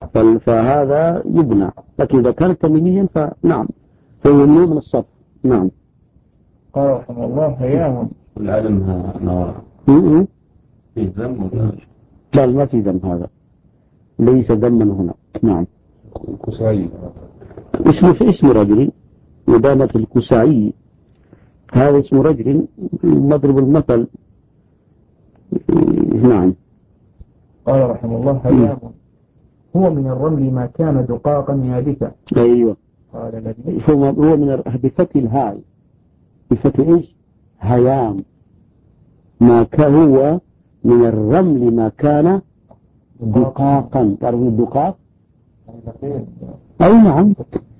فهذا يبنى، لكن إذا كان تميميا فنعم فهو ممنوع من الصرف. نعم. قال رحمه الله هيام والعلم نوع فيه ذم ولا لا ما في ذم، هذا ليس ذما هنا. نعم. كسائي اسم رجل إدامة الكسائي، هذا اسم رجل مضرب المثل. نعم. قال رحمه الله هيام هو من الرمل ما كان دقاقا يابسا. أيوة. قال الذي هو من بفتح الهاء، بفتح إيش؟ هيام. ما كان هو من الرمل ما كان دقاقا. تعرفون الدقاق؟ أي نعم.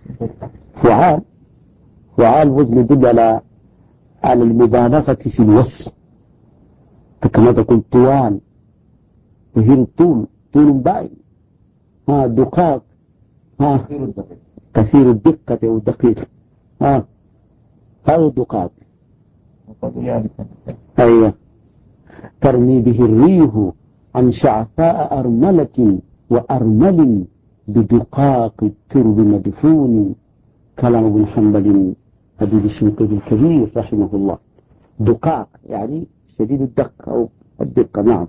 فعال وزن يدل على المبالغة في الوصف، كما تقول طوال وهي طول بائن. دقاق كثير الدقة أو الدقيق. هذا الدقاق. أيوة. ترمي به الريح عن شعثاء أرملة وأرمل بدقاق الترب مدفون. كلام ابن حنبل حديث الشنقيطي الكبير رحمه الله. دقاق يعني شديد الدقة أو الدقة. نعم.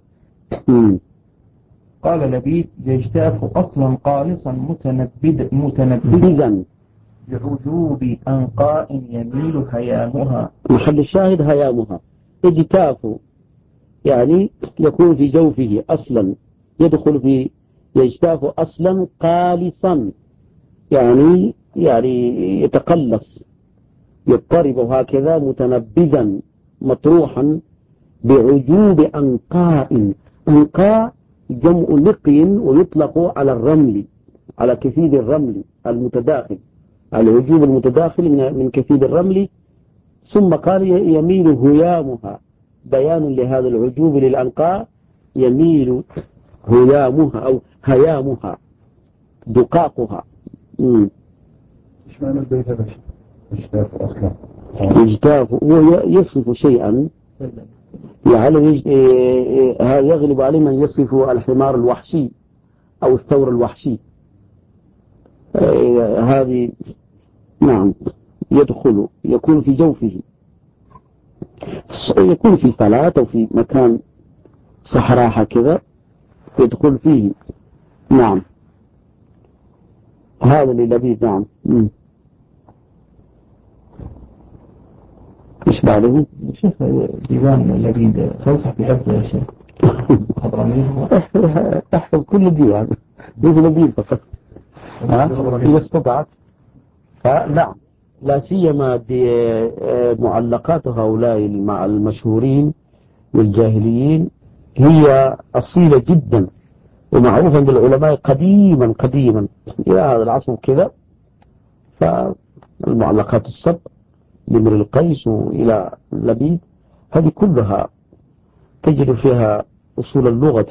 قال لبيد يجتاف أصلا قالصا متنبذا بعجوب أنقاء يميل هيامها. محل الشاهد هيامها. اجتاف يعني يكون في جوفه أصلا، يدخل في يجتاف أصلا قالصا يعني يتقلص يضطرب هكذا متنبذا مطروحا بعجوب أنقاء. أنقاء جمع نقي ويطلق على الرمل، على كثيب الرمل المتداخل، العجوب المتداخل من كثيب الرمل. ثم قال يميل هيامها، بيان لهذا العجوب للأنقاء، يميل هيامها أو هيامها دقاقها. ايش معنى البيت هذا؟ اجتاف اصلا. اجتاف هو يصف شيئا يعني يغلب عليه من يصف الحمار الوحشي أو الثور الوحشي. هذه نعم يدخل، يكون في جوفه، يكون في فلاة أو في مكان صحراء كذا يدخل فيه. نعم. هذا للبيد. نعم. ايش بعده؟ شيخ ديوان لبيد تنصح بحفظه يا شيخ؟ احفظ كل ديوان ليس لبيد فقط إذا استطعت. نعم. لا سيما معلقات هؤلاء المشهورين والجاهليين هي أصيلة جدا ومعروفة بالعلماء قديما إلى هذا العصر كذا. فالمعلقات السبع لامرئ القيس وإلى لبيد هذه كلها تجد فيها أصول اللغة،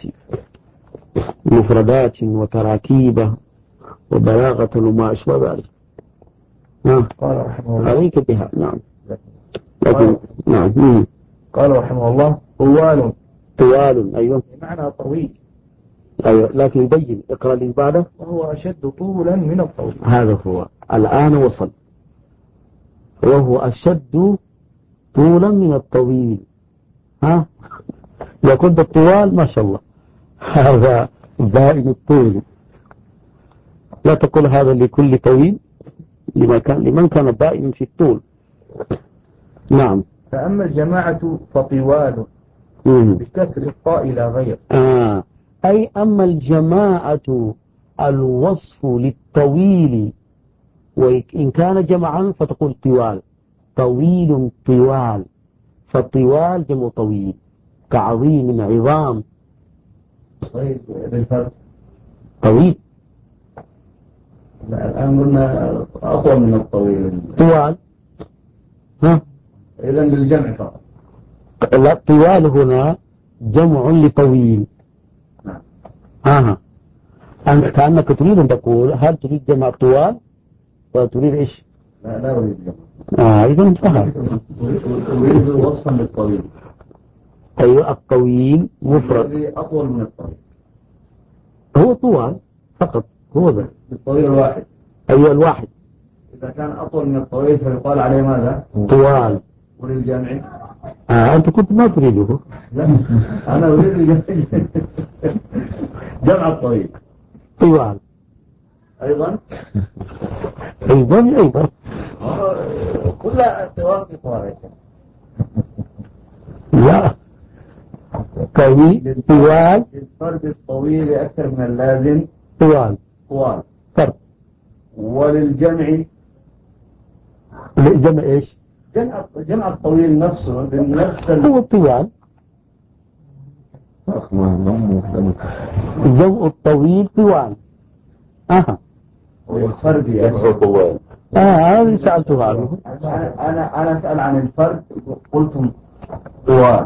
مفردات وتراكيب وبلاغة وما أشبه ذلك. قال رحمه الله عليك بها. نعم. لكن نعم. قال رحمه الله طوال. أيوة بمعنى طويل. أيوة لكن يبين اقرأ لي بعده. وهو أشد طولا من الطويل. هذا هو الآن وصل. وهو أشد طولا من الطويل. إذا كنت الطوال ما شاء الله هذا بائن الطول. لا تقول هذا لكل طويل، لمن كان بائن في الطول. نعم. فأما الجماعة فطوال بكسر الطاء لا غير. أي أما الجماعة الوصف للطويل، وإن كان جمعا فتقول طوال، طويل طوال، فالطوال جمع طويل كعظيم عظام. طيب للفرق طويل. لا الآن قلنا أطول من الطويل. طوال. إذن للجمع فقط. لا طوال هنا جمع لطويل. أنت كأنك تريد أن تقول هل تريد جمع طوال ولا تريد إيش؟ لا أريد جمع. إذا انتهى. أريد وصفا للطويل. أيوة الطويل مفرد. أطول من الطويل. هو طوال فقط هو ذا بالطويل الواحد. أيوة الواحد. إذا كان أطول من الطويل فيقال عليه ماذا؟ طوال. وللجامع؟ أنت كنت ما تريده. لا أنا أريد جمع الطويل طوال أيضا. أيضا كلها طوال في طوال. لا طوال للفرد الطويل أكثر من اللازم طوال فرد. وللجمع جمع إيش؟ جمع الطويل نفسه بنفس هو الطوال. جمع الطويل طوال. والفرد يا طوال. هذا سألته عنه. أنا أسأل عن الفرد قلتم طوال.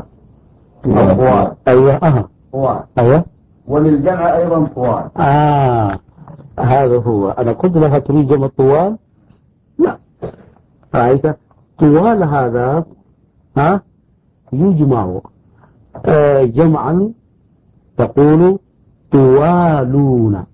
أيوة أيوة. وللجمع أيضا طوال. هذا هو. أنا قلت لها تريد جمع الطوال. لا رأيت طوال هذا يجمع جمعا تقول طوالون.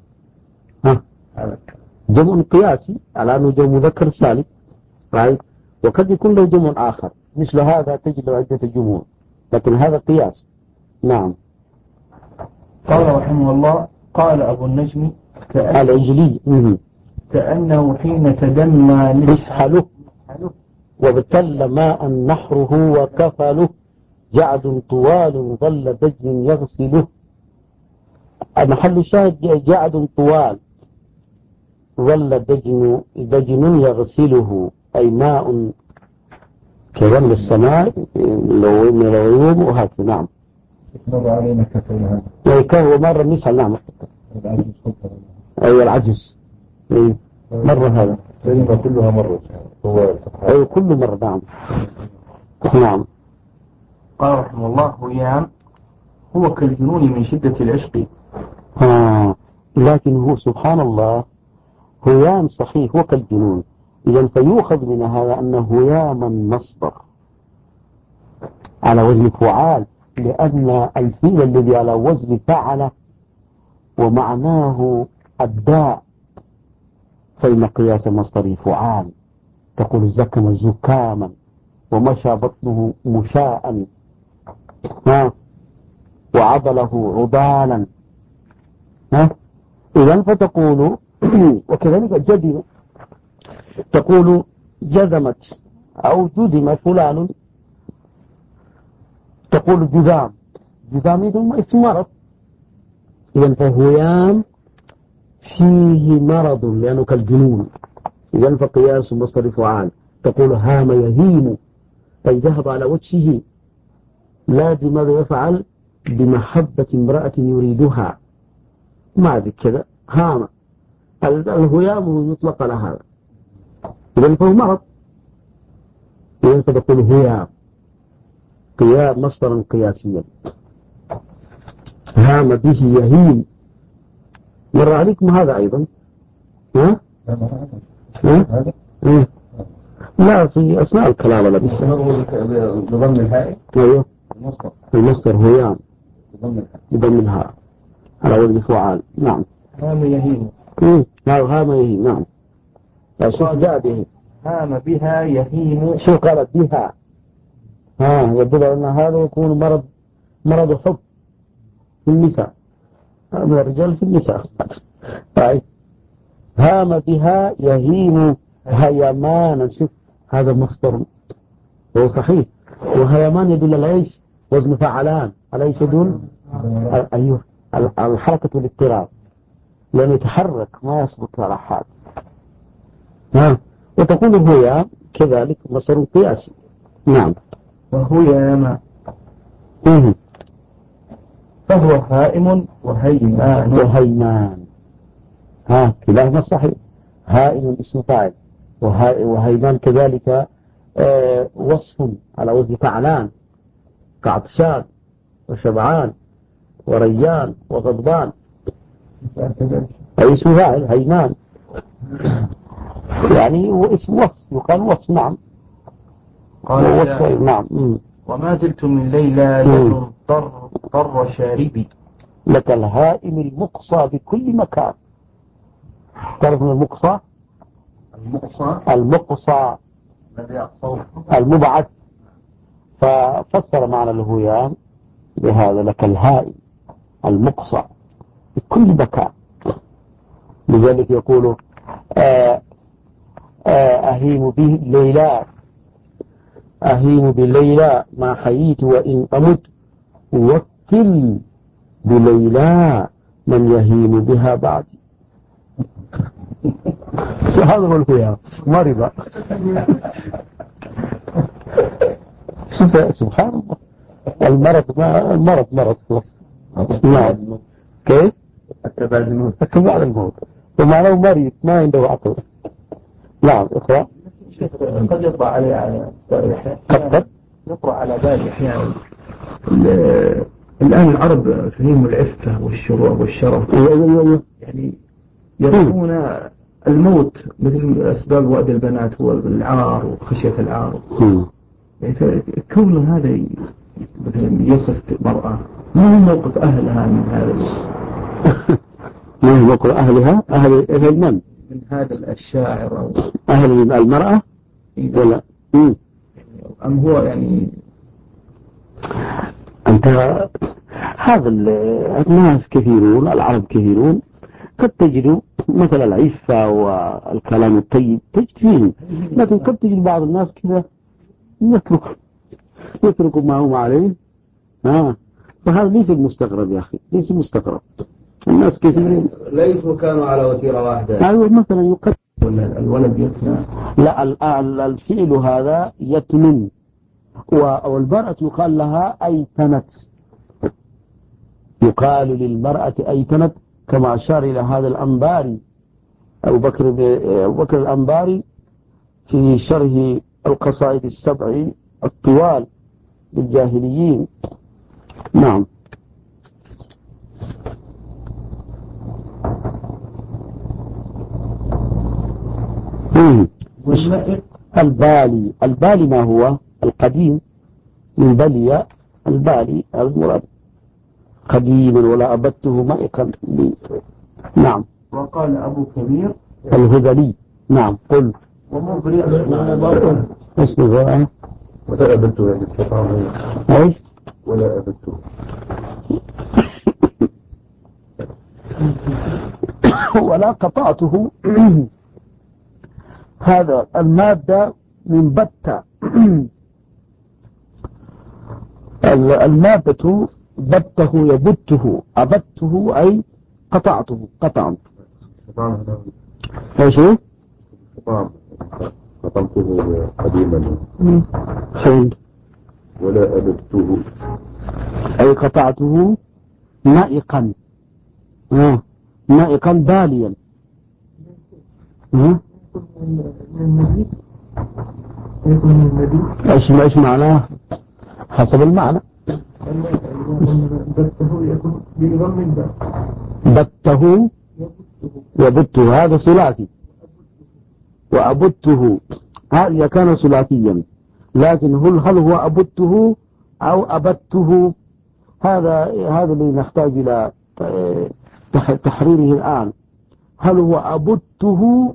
جمع قياسي على أنه جمع مذكر سالم. رأيت. وقد يكون له جمع آخر مثل هذا تجد له عدة جموع لكن هذا قياس. نعم. قال رحمه الله قال أبو النجم العجلي كأنه حين تدمى مسحله وابتل ماء نحره وكفله جعد طوال ظل دجن يغسله. محل الشاهد جعد طوال ظل دجن يغسله أي ماء كظل السماء لو من الغيوم وهكذا. نعم. مر علينا كفيها. كان هو مرة مسحل. نعم. أي العجز. مرة هذا. كلمة كلها مرة. أي كل مرة. نعم. نعم. قال رحمه الله هيام هو كالجنون من شدة العشق. لكن هو سبحان الله هيام صحيح هو كالجنون. إذن فيؤخذ من هذا أن هياما مصدر على وزن فعال لأن الفيل الذي على وزن فعل ومعناه الداء فإن قياس مصدر فعال تقول زكم زكاما ومشى بطنه مشاء وعضله عضالا. إذن فتقول وكذلك جدم تقول جذمت أو جذم فلان تقول جذام اسم مرض. إذن فهيام فيه مرض لأنه كالجنون. إذن فقياس مصدر فعال تقول هام يهيم أي ذهب على وجهه لا بماذا يفعل بمحبة امرأة يريدها ما ذي كذا هام. الهيام يطلق على هذا. إذن فهو مرض. إذن فتقول هيام قياس مصدرا قياسيا هام به يهيم. مر عليكم هذا أيضا. لا في أثناء الكلام ولا بس بضم الهاء. أيوه المصدر هيام بضم الهاء على وزن فعال. نعم. هام يهيم. هام يهيم. نعم. شوف جاء به هام بها يهيم. شو قالت بها يدل أن هذا يكون مرض حب في النساء. من الرجال في النساء. هام بها يهيم هيمانا. شوف هذا مصدر هو صحيح. وهيمان يدل على ايش؟ وزن فعلان. على ايش يدل؟ ايوه الحركة والاضطراب لأنه يتحرك ما يثبت على حال. وتكون هي كذلك مصدر قياسي. نعم. وهيام فهو هائم وهيمان. كلاهما صحيح. هائم اسم فاعل وهيمان كذلك وصف على وزن فعلان كعطشان وشبعان وريان وغضبان أي اسم فاعل هيمان يعني هو اسم وصف يقال وصف. نعم. قال وصف. نعم. وما زلت من ليلى ليل طر شاربي لك الهائم المقصى بكل مكان. تعرف من المقصى؟ المقصى الذي أقصوه المبعث. ففسر معنى الهيام بهذا لك الهائي المقصى في كل مكان. لذلك يقول أهيم به ليلى، أهيم بليلى ما حييت وإن أمت، وكل بليلى من يهيم بها بعد. هذا هو الهيام مرضى. سبحان الله، المرض مرض. نعم. كيف؟ بعد الموت. بعد الموت. ومعناه مريض ما عنده عقل. نعم اقرأ. قد يطرأ عليه على قد يطرأ على بالي أحيانا الآن العرب فيهم العفة والشروع والشرف، يعني يرون الموت مثل أسباب وأد البنات والعار وخشية العار. يعني كون هذا مثلا يصف المرأة، ما هو موقف أهلها من هذا؟ ما هو موقف أهلها؟ أهل من؟ من هذا الشاعر أو أهل المرأة؟ ولا أم هو يعني أنت هذا الناس كثيرون، العرب كثيرون، قد تجد مثل العفة والكلام الطيب تجد فيهم، لكن قد تجد بعض الناس كذا يترك ما هم عليه. فهذا ليس المستغرب يا أخي، ليس المستغرب. الناس كثيرين ليسوا كانوا على وتيرة واحدة. أيوة مثلا يقدم الولد يتنى. لا الفعل هذا يتنم، والمرأة يقال لها أيتنت، يقال للمرأة أيتنت، كما أشار إلى هذا الأنباري أبو بكر الأنباري في شرح القصائد السبع الطوال للجاهليين. نعم. البالي ما هو القديم من بلي البالي المراد قديما، ولا أبدته مائقا. نعم. وقال أبو كبير الهذلي. نعم. قل ومبرئ اسمه ولا أبدته يعني الشيطان. ايش؟ ولا أبدته ولا قطعته. هذا المادة من بتة. المادة بته يبته، أبته أي قطعته قطعا. ايش هو؟ قطعته قديما. خير. ولا أبدته أي قطعته نائقا، نائقا باليا. ايش معناه؟ حسب المعنى. بته يبته هذا ثلاثي، وأبته هذا كان ثلاثيا، لكن هل هو أبته أو أبته؟ هذا اللي نحتاج إلى تحريره الآن. هل هو أبته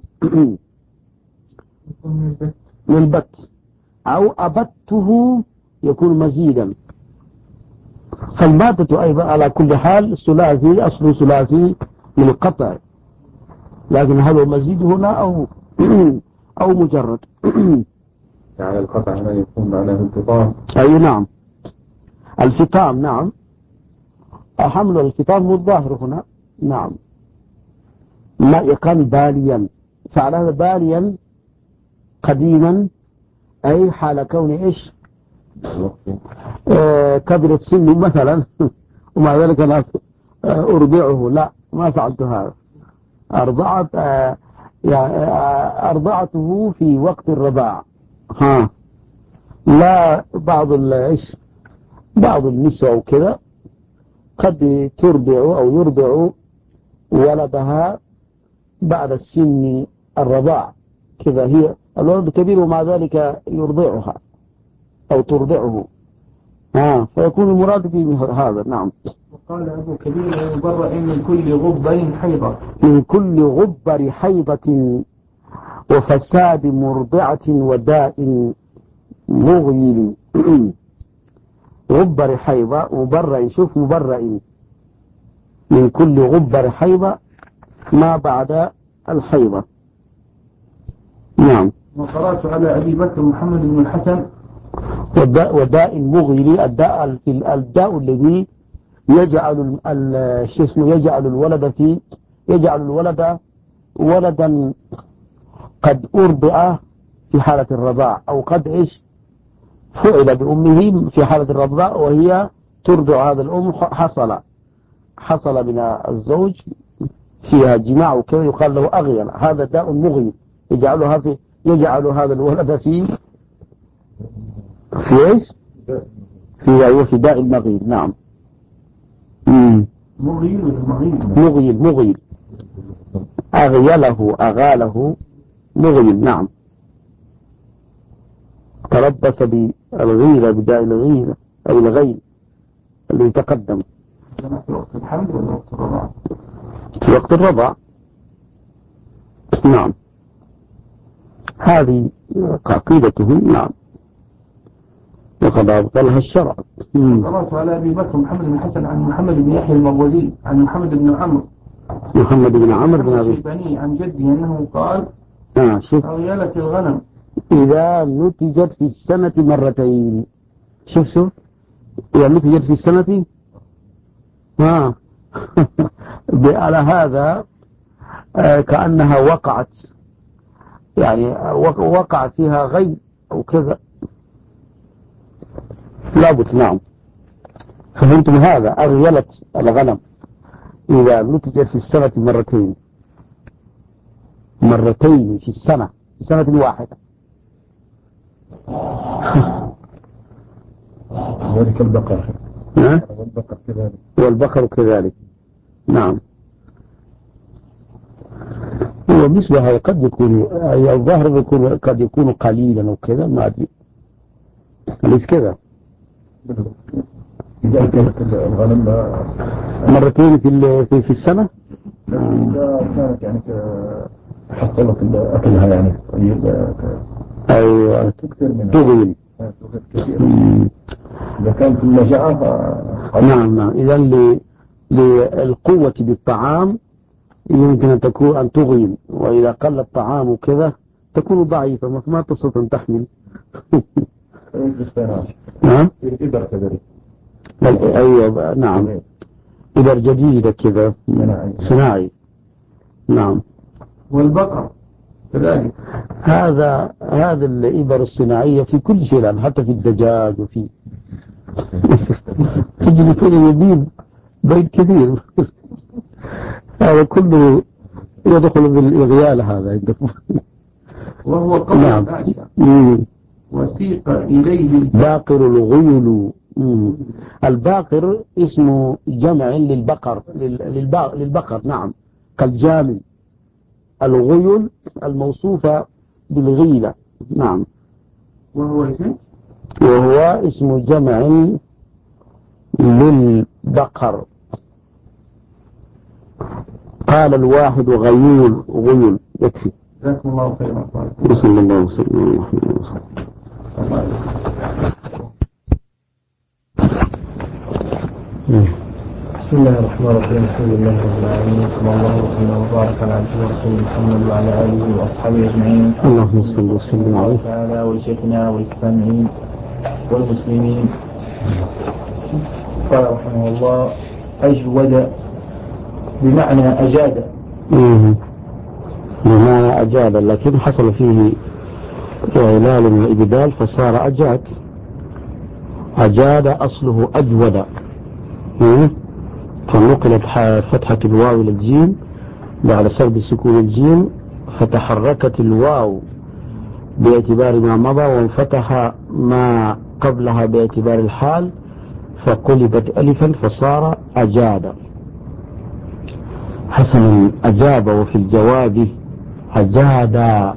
للبت أو أبته يكون مزيدا؟ فالمادة أيضا على كل حال ثلاثي، أصل ثلاثي للقطع، لكن هل هو مزيد هنا أو مجرد؟ يعني القطع هنا يكون معناه الفطام. أي نعم، الفطام. نعم، حمل الفطام الظاهر هنا. نعم. نائقا باليا، فعل هذا باليا قديما أي حال كون إيش؟ كبرت سني مثلا ومع ذلك أنا أرضعه. لا، ما فعلت هذا. أرضعته في وقت الرضاع. لا، بعض النساء وكذا قد ترضع أو يرضع ولدها بعد السن الرضاع كذا، هي الولد كبير ومع ذلك يرضعها أو ترضعه. فيكون المراد به هذا. نعم. وقال أبو كبير يبرأ من كل غبر حيضة. من كل غبر حيضة وفساد مرضعة وداء مغيل. غبر حيضة مبرئ، شوف مبرئ من كل غبر حيضة ما بعد الحيضة. نعم. وقرأت على أبي بكر محمد بن الحسن وداء مغيل، الداء الذي يجعل الولد ولدا قد أرضع في حالة الرضاع، أو قد فعل بأمه في حالة الرضاع وهي ترضع هذا الأم، حصل من الزوج فيها جماع وكذا، يقال له أغيل. هذا داء مغيل يجعل هذا الولد في ايش؟ في داء المغيل. نعم. مغيل أغاله مغيل. نعم. تربص بالغيرة، بداء الغيرة أو الغيل اللي تقدم في وقت الرضاع. نعم. هذه عقيدته. نعم. وقد أبطلها الشرع. قرأت على أبي بكر محمد بن حسن عن محمد بن يحيى المروزي عن محمد بن عمرو بن أبي عن جده أنه قال أغيلة الغنم إذا نتجت في السنة مرتين. شوف إذا نتجت في السنة على هذا كأنها وقعت، يعني وقعت فيها غي أو كذا، لابد. نعم. فهمتم هذا؟ أغيلت الغنم إذا نتجت في السنة مرتين في السنة، في سنة واحدة. ذلك البقر. والبقر كذلك. نعم. ومثل هذا قد يكون الظاهر قد يكون قليلا وكذا، ما أدري، أليس كذا؟ إذا كانت الغنم مرتين في السنة. إذا كانت يعني حصلت أكلها يعني أيوة تكثر منها تغيل كثير. إذا كانت المجاعة نعم. إذا للقوة بالطعام يمكن أن تغيل، وإذا قل الطعام وكذا تكون ضعيفة ما تستطيع أن تحمل. نعم. إبر كذلك. أيوة. نعم. إبر جديدة كذا صناعي. نعم. والبقر كذلك. هذا الإبر الصناعية في كل شيء الآن، حتى في الدجاج وفي تجري كل يبين بيت كثير. هذا كله يدخل بالإغيال هذا عندكم. وهو قول نعم. وسيق إليه الباقر الغيل. الباقر اسمه جمع للبقر. نعم. كالجامل. الغيل الموصوفة بالغيلة. نعم. وهو اسم جمع للبقر. قال الواحد غيول يكفي. جزاكم الله خيرا. بسم الله وسلم. بسم الله الرحمن الرحيم. الحمد لله رب العالمين، صلى الله وسلم وبارك على عبده ورسوله محمد وعلى اله واصحابه اجمعين. اللهم صل وسلم عليه تعالى ولشيخنا وللسامعين والمسلمين. قال رحمه الله: أجود بمعنى أجاد. بمعنى أجاد، لكن حصل فيه إعلال وإبدال فصار أجاد. أجاد أصله أجود، فنقلت فتحة الواو إلى الجيم بعد سلب سكون الجيم، فتحركت الواو باعتبار ما مضى، وانفتح ما قبلها باعتبار الحال، فقلبت ألفا فصار أجاد. حسنا. أجاب وفي الجواب أجادا،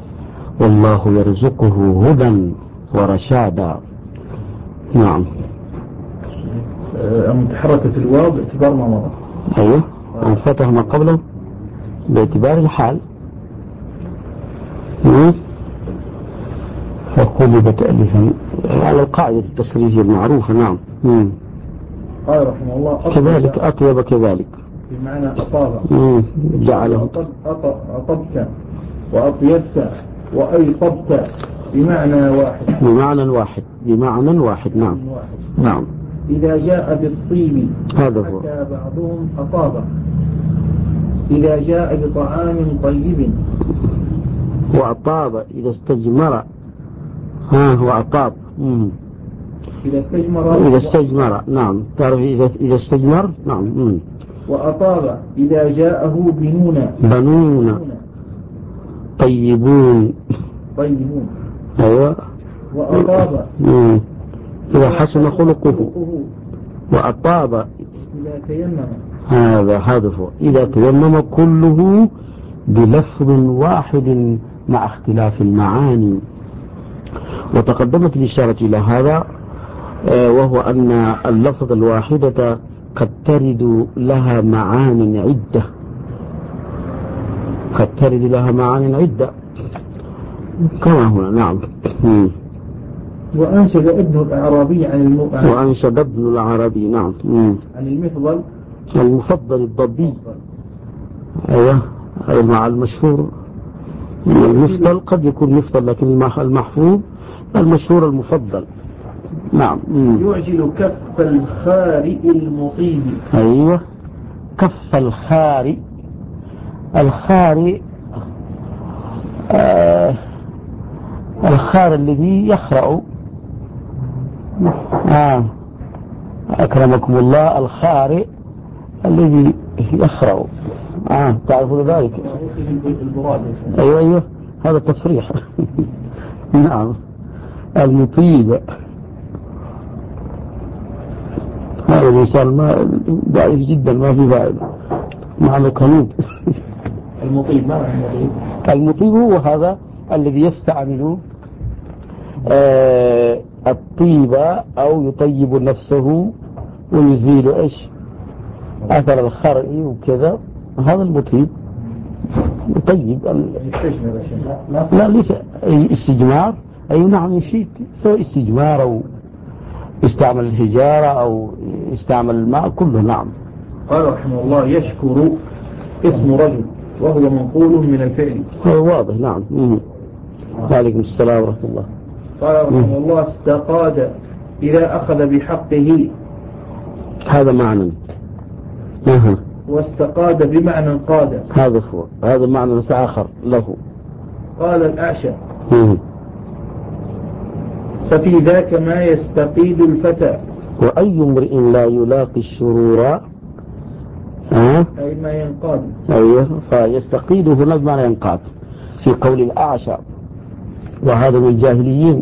والله يرزقه هدى ورشادا. نعم. تحركت الواو باعتبار ما مضى. أيوه انفتح ما قبله باعتبار الحال وقلبت ألفا على القاعدة التصريفية المعروفة. نعم. قال رحمه الله كذلك أطيب كذلك بمعنى أطاب جعله أطبت وأطيبت وأيطبت بمعنى واحد. بمعنى واحد. نعم. نعم. إذا جاء بالطيب هذا هو. حتى بعضهم أطاب. إذا جاء بطعام طيب وأطاب إذا استجمر. وأطاب إذا استجمر. نعم. تعرف إذا استجمر. نعم. وأطاب إذا جاءه بنون طيبون. أيوة. وأطاب إذا حسن خلقه. وأطاب إذا تيمم. هذا هو إذا تيمم كله بلفظ واحد مع اختلاف المعاني. وتقدمت الإشارة إلى هذا وهو أن اللفظ الواحدة قد ترد لها معان عدة كما هنا. نعم. وأنشد ابن الأعرابي وأنشد ابن العربي. نعم. عن المفضل الضبي. أيوه مع المشهور. المفضل قد يكون مفضل لكن المحفوظ المشهور المفضل. نعم. يعجل كف الخارئ المطيب. أيوه كف الخارئ. الخار الذي يخرأ. أكرمكم الله. الخارئ الذي يخرأ. تعرفون ذلك. أيوه هذا التصريح. نعم. المطيب هذا الإنسان ضعيف جدا ما في فائدة معنى كنود. المطيب ما معنى المطيب هو هذا الذي يستعمل الطيب أو يطيب نفسه ويزيل أثر الخرق وكذا. هذا المطيب يطيب. لا ليس استجمار. أي نعم يشيد سواء استجمار أو يستعمل الحجارة أو يستعمل الماء كله. نعم. قال رحمه الله يشكر اسم رجل وهو منقول من الفعل. هو واضح. نعم. وعليكم السلام ورحمة الله. قال رحمه الله استقاد إذا أخذ بحقه. هذا معنى. واستقاد بمعنى قاد. هذا هو. هذا معنى آخر له. قال الأعشى ففي ذاك ما يستقيد الفتى. وأي امرئ لا يلاقي الشرور أي ما ينقاد. أيوه فيستقيد هنا بمعنى ينقاد في قول الأعشى وهذا من الجاهليين.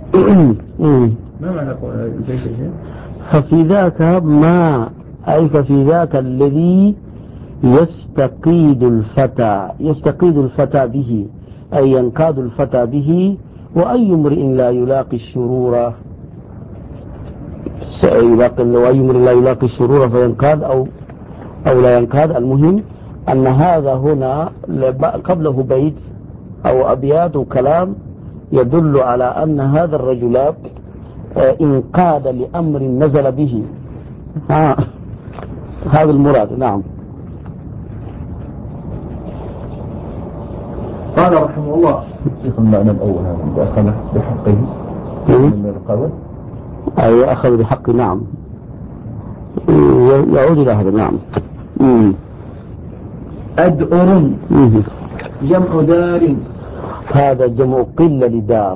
ما معنى قول البيت؟ ففي ذاك ما أي ففي ذاك الذي يستقيد الفتى به أي ينقاد الفتى به. وأي امرئ لا يلاقي الشرور وأي امرئ لا يلاقي الشرور فينقاد أو لا ينقاد. المهم أن هذا هنا قبله بيت أو أبيات وكلام يدل على أن هذا الرجل انقاد لأمر نزل به. هذا المراد. نعم. قال رحمه الله المعنى الأول هذا أخذ بحقه من القول. أي أخذ بحقه. نعم. يعود إلى هذا. نعم. أدعر جمع دار. هذا جمع قلة لدار.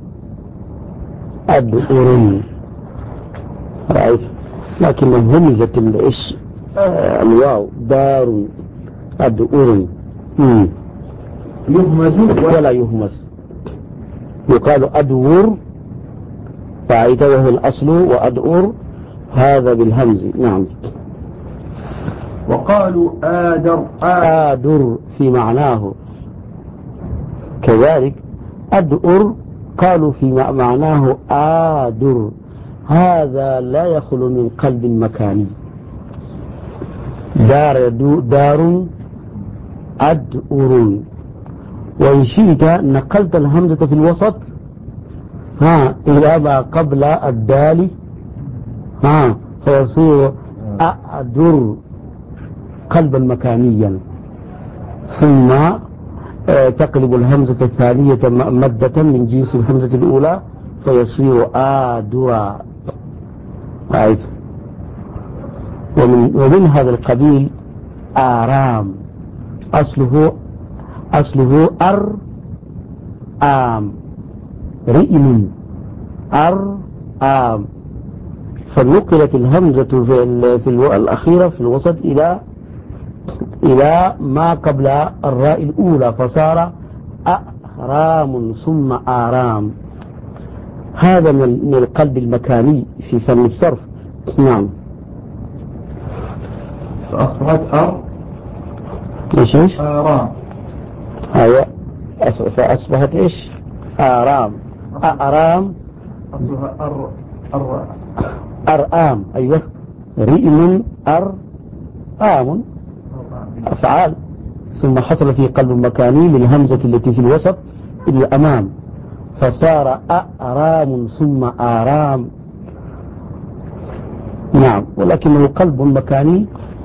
أدعر رأيت لكن همزة الواو دار. أدعر يهمز ولا يهمز. يقال أدور فعيت وهو الأصل وأدور هذا بالهمز. نعم. وقالوا آدر في معناه كذلك. أدور قالوا في معناه آدر. هذا لا يخلو من قلب مكاني. دار أدؤر. وإن شئت نقلت الهمزة في الوسط إلى ما قبل الدال فيصير أدر قلبا مكانيا، ثم تقلب الهمزة الثانية مدة من جنس الهمزة الأولى فيصير آدرا. ومن هذا القبيل آرام، أصله آم رئم آم، فنقلت الهمزة في الأخيرة في الوسط إلى ما قبل الراء الأولى فصار أرام ثم آرام. هذا من القلب المكاني في فن الصرف. نعم. فأصبحت إيش آرام. أيوة، فأصبحت إيش آرام. أرام أصلها أرآم. أيوة، رئم أرآم أفعال، ثم حصل في قلب مكاني للهمزة التي في الوسط إلى الأمام فصار أرام ثم آرام. نعم، ولكنه قلب مكاني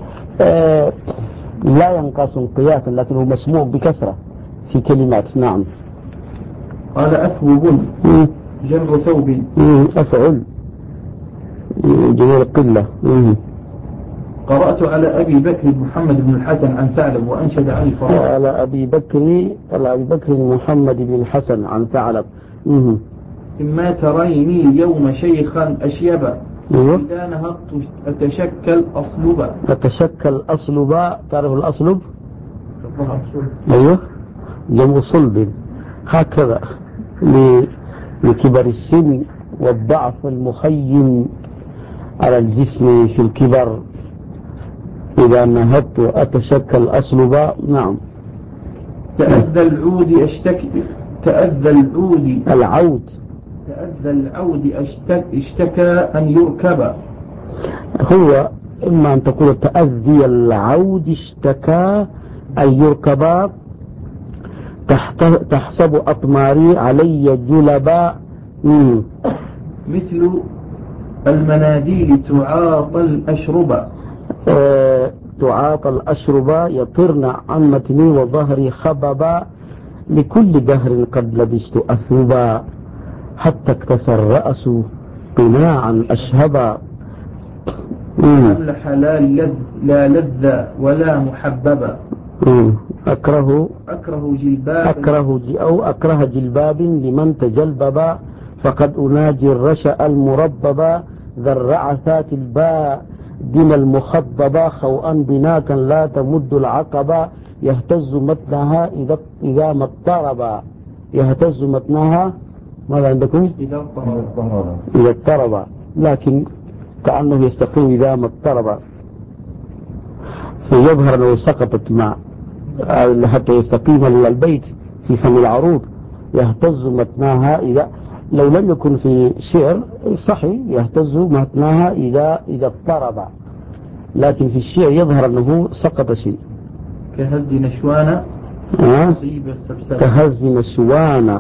لا ينقص قياسا، لكنه مسموع بكثرة في كلمات. نعم. قال أثوب جمع ثوب. أفعل جميع القلة. قرأت على أبي بكر محمد بن الحسن عن ثعلب وأنشد عن الفراغ. على أبي بكر محمد بن الحسن عن ثعلب. إما تريني اليوم شيخا أشيبا إذا نهضت أتشكل أصلبا. تعرف الأصلب؟ أيوه، جمع صلب. هكذا لكبر السن والضعف المخيم على الجسم في الكبر. إذا نهضت أتشكل أصلبا. نعم. تأذى العود اشتكى أن يركب. هو إما أن تقول تأذي العود اشتكى أن يركب. تحسب أطماري علي جلبا. مثل المناديل تعاطى الأشربة. تعاطى الأشربة يطرن عن متني وظهري خببا لكل دهر قد لبست أثوبا حتى اكتسى الرأس قناعا أشهبا. أملح لا لذ ولا محببا. أكره جلباب لمن تجلببا فقد أناجي الرشأ المرببا ذا الرعثات الباء دم المخضبا خوءا بناكا لا تمد العقبا يهتز متنها إذا ما اضطربا. يهتز متنها ماذا عندكم؟ إذا اضطربا، لكن كأنه يستقيم إذا ما اضطربا، فيظهر أنه سقطت مع حتى يستقيم البيت في فم العروض. يهتز متناها إذا لو لم يكن في شعر صحيح يهتز متناها إذا اضطرب، لكن في الشعر يظهر أنه سقط شيء. كهز نشوان كهز نشوان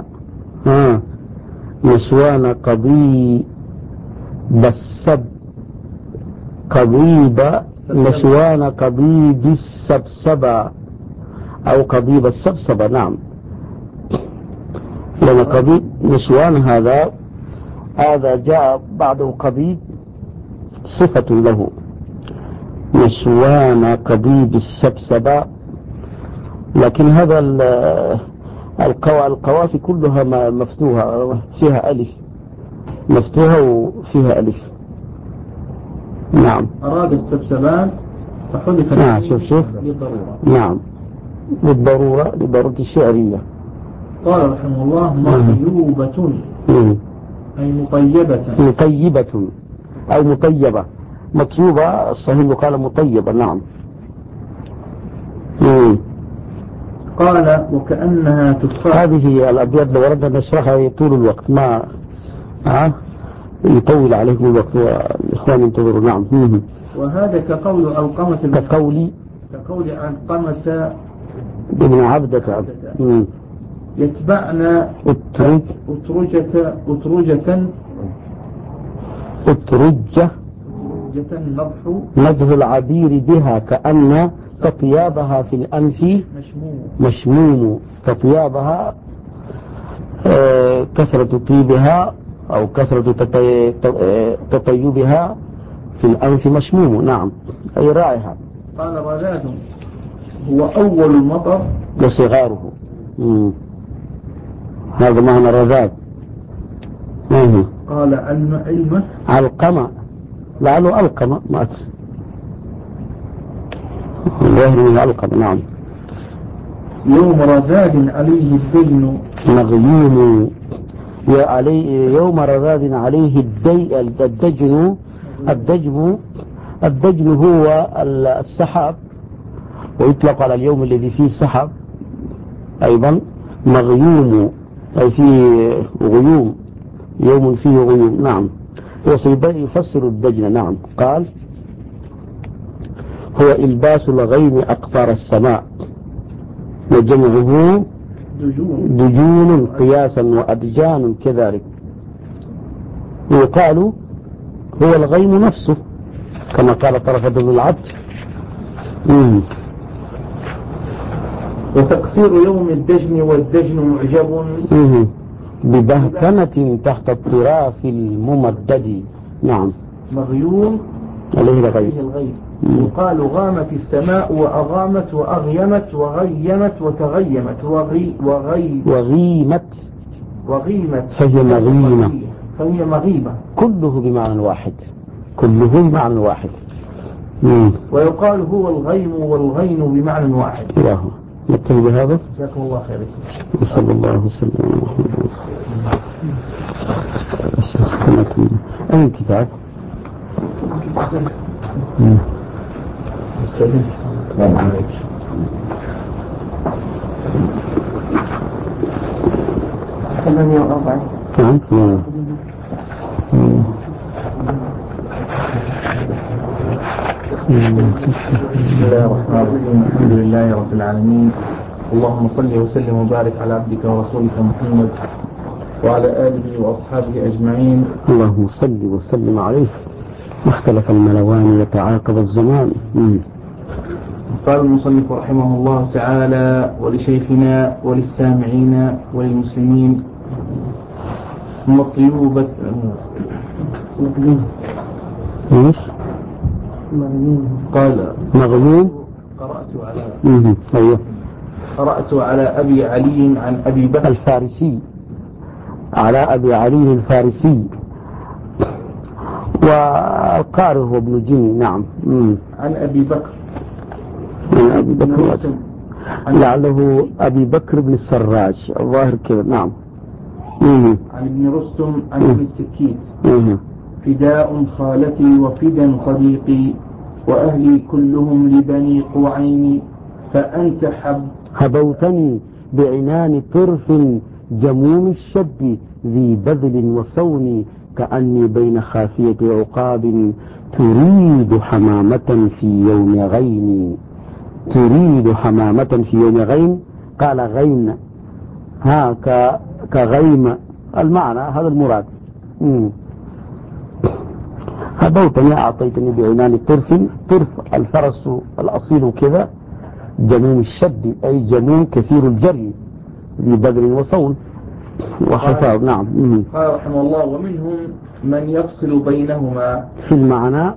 نشوان قضيب السب قضيب نشوان قضيب السبسبة أو قضيب السبسبة. نعم، لأن قضيب نشوان هذا جاء بعده قضيب صفة له. نشوان قضيب السبسبة، لكن هذا القوافي كلها مفتوحة فيها ألف، مفتوحة وفيها ألف. نعم. أراد السبسبان فحذف شوف للضرورة. نعم، للضرورة الشعرية. قال رحمه الله مطيوبة أي مطيبة أو مطيبة. مطيوبة الصحيح قال مطيبة. نعم. قال وكأنها تفاح. هذه الأبيات لو أردنا نشرحها طول الوقت ما يطول عليكم الوقت والإخوان ينتظروا. نعم. وهذا كقول علقمة كقول علقمة ابن عبدة. يتبعنا أترجة نضح العبير بها كأن تطيابها في الأنف مشموم. تطيابها كثرة طيبها أو كثرة تطيبها في الأنف مشموم. نعم، أي رائحة. قال رذاذ هو أول المطر وصغاره. هذا معنى رذاذ. قال علمة علقمة، لعله ألقمة، ما أدري، ظاهر من الألقمة. نعم. يوم رذاذ عليه الدين مغيوم، يوم رذاذ عليه الدجن. الدجن هو السحاب، ويطلق على اليوم الذي فيه سحاب أيضا. مغيوم أي فيه غيوم، يوم فيه غيوم. نعم. يفسر الدجن. نعم. قال هو إلباس الغيم أقطار السماء، وجمعه دجون قياسا وأدجان كذلك. ويقال هو الغيم نفسه كما قال طرفة بن العبد. وتقصير يوم الدجن، والدجن معجب ببهكنة تحت الطراف الممدد. نعم. مغيوم عليه الغيم. يقال غامت السماء وأغامت وأغيمت وغيمت وتغيمت وغيمت فهي مغيمة. كله بمعنى واحد. ويقال هو الغيم والغين بمعنى واحد. نكتفي بهذا. جزاكم الله خير. وصلى الله وسلم على محمد. أي كتاب؟ بسم الله الرحمن الرحيم. الحمد لله رب العالمين، اللهم صل وسلم وبارك على عبدك ورسولك محمد وعلى آله وأصحابه أجمعين. اللهم صل وسلم عليه. اختلف الملوان يتعاقب الزمان. قال المصنف رحمه الله تعالى: ولشيخنا وللسامعين وللمسلمين مطيوبة. قال مغلوب. قرأت على أبي علي عن أبي بكر الفارسي، على أبي علي الفارسي، والقارئ هو ابن جني. نعم. عن أبي بكر لعله أبي بكر بن السراج الظاهر كذا. نعم. عن ابن رستم عن ابن السكيت: فداء خالتي وفدا صديقي، وأهلي كلهم لبني قوعين، فأنت هبوتني بعنان طرف جموم الشد ذي بذل وصون، كأني بين خافية عقاب تريد حمامة في يوم غين. قال غين كغيم، المعنى هذا المراد. هبوتني أعطيتني بعنان طرف الفرس الأصيل كذا، جموم الشد أي جموم كثير الجري، ذي بذل وصون وحفاظ. نعم. قال رحمه الله: ومنهم من يفصل بينهما في المعنى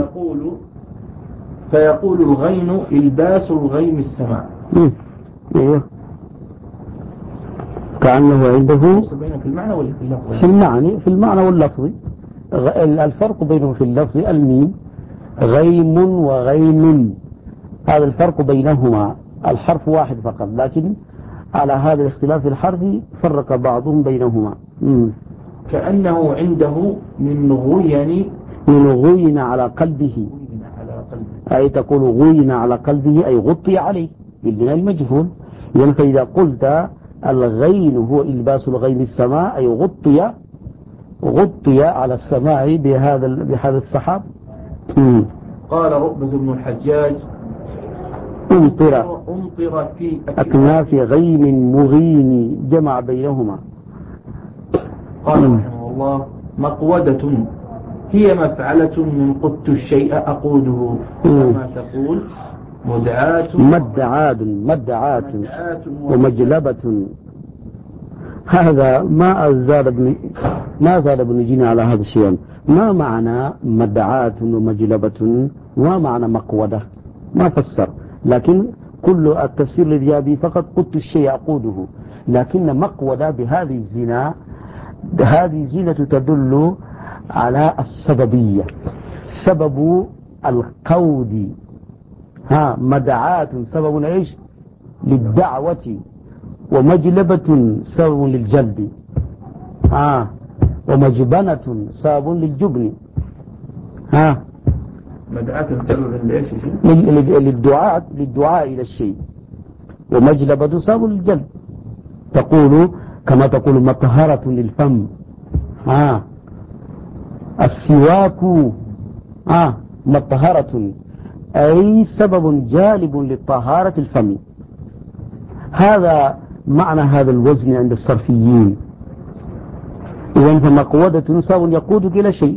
فيقول الغين إلباس الغيم السماء. أيوه، كأنه عنده في المعنى ولا في اللفظ؟ في المعنى واللفظ. الفرق بينهم في اللفظ الميم، غيم وغين، هذا الفرق بينهما. الحرف واحد فقط، لكن على هذا الاختلاف الحرفي فرق بعضهم بينهما. كأنه عنده من غين على قلبه، أي تقول غين على قلبه أي غطي عليه بالبناء المجهول. يعني فإذا قلت الغين هو إلباس الغيم السماء أي غطي غطي على السماع بهذا السحاب. قال رؤبة بن الحجاج أمطر في أكناف غيم مغين جمع بينهما. قال رحمه الله مقودة هي مفعلة من قدت الشيء أقوده كما تقول مدعات ومجلبة. هذا ما زاد ابن جيني على هذا الشيء. ما معنى مدعات ومجلبة وما معنى مقودة؟ ما فسر، لكن كل التفسير الذي جاء به فقط قدت الشيء أقوده. لكن مقودة بهذه الزنا، هذه الزينة تدل على السببية، سبب القود. مدعات سبب ايش؟ للدعوة، ومجلبة سبب للجلب، ومجبنة سبب للجبن. مدعات سبب لإيش؟ للدعاء إلى الشيء، ومجلبة سبب للجلب. تقول كما تقول مطهرة للفم. السواك مطهرة، أي سبب جالب للطهارة الفم. هذا معنى هذا الوزن عند الصرفيين. إذن فمقودة سبب يقودك إلى شيء،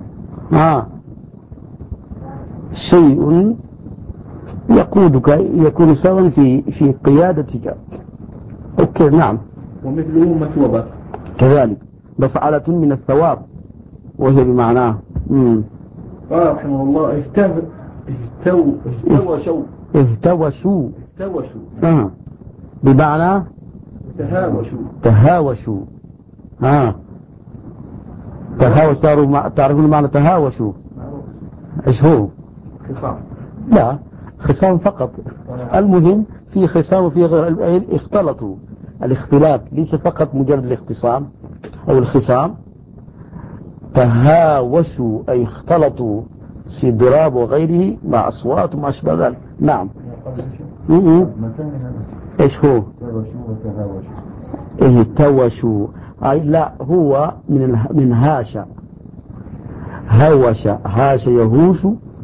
شيء يقودك، يكون سببا في قيادتك. أوكي نعم. ومثله مثوبة كذلك مفعلة من الثواب وهي بمعناه. قال رحمه الله اهتوشوا بمعنى تهاوشوا. تعرفون معنى تهاوشوا ايش هو؟ خصام. لا، خصام فقط. المهم في خصام وفي غير، اختلطوا. الاختلاط ليس فقط مجرد الاختصام او الخصام. تهاوشوا أي اختلطوا في ضراب وغيره مع أصوات وما أشبه ذلك. نعم. إيش هو؟ توشوا أي لا، هو من هاشا، هاش يهوش.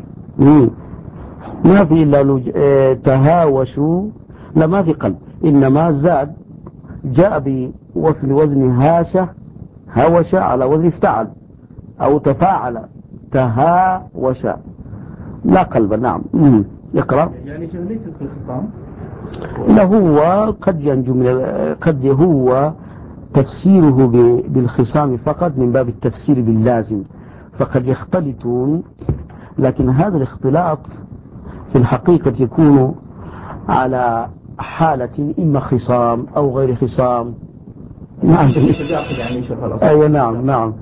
ما في إلا تهاوشوا، لا ما في قلب، إنما زاد، جاء بوصل وزن هاشة هوش على وزن افتعل أو تفاعل، تهاوش لا قلب. نعم. اقرأ. يعني شيء ليس في الخصام. لا، هو قد هو تفسيره بالخصام فقط من باب التفسير باللازم، فقد يختلطون، لكن هذا الاختلاط في الحقيقة يكون على حالة إما خصام أو غير خصام. نعم. أي نعم.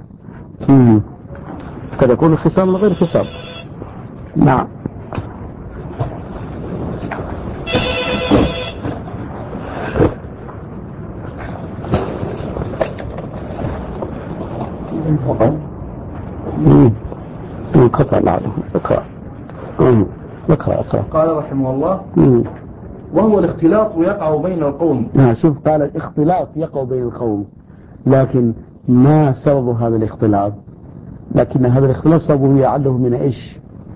قد يكون الخصام غير خصام. نعم. انقطع العدو. اقرأ. قال رحمه الله وهو الاختلاط يقع بين القوم. شوف، قال الاختلاط يقع بين القوم، لكن ما سبب هذا الاختلاط؟ لكن هذا الاختلاط سببه يعله من ايش؟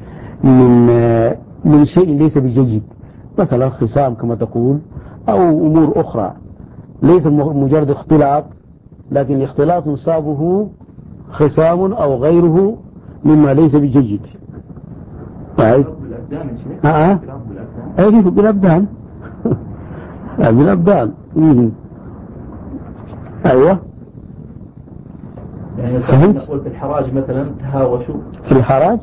من شيء ليس بجيد، مثلا خصام كما تقول، او امور اخرى، ليس مجرد اختلاط، لكن اختلاط سببه خصام او غيره مما ليس بجيد. طيب. بالابدان. بالابدان. ايوه. يعني فهمت. نقول في الحراج مثلا تهاوشوا. في الحراج؟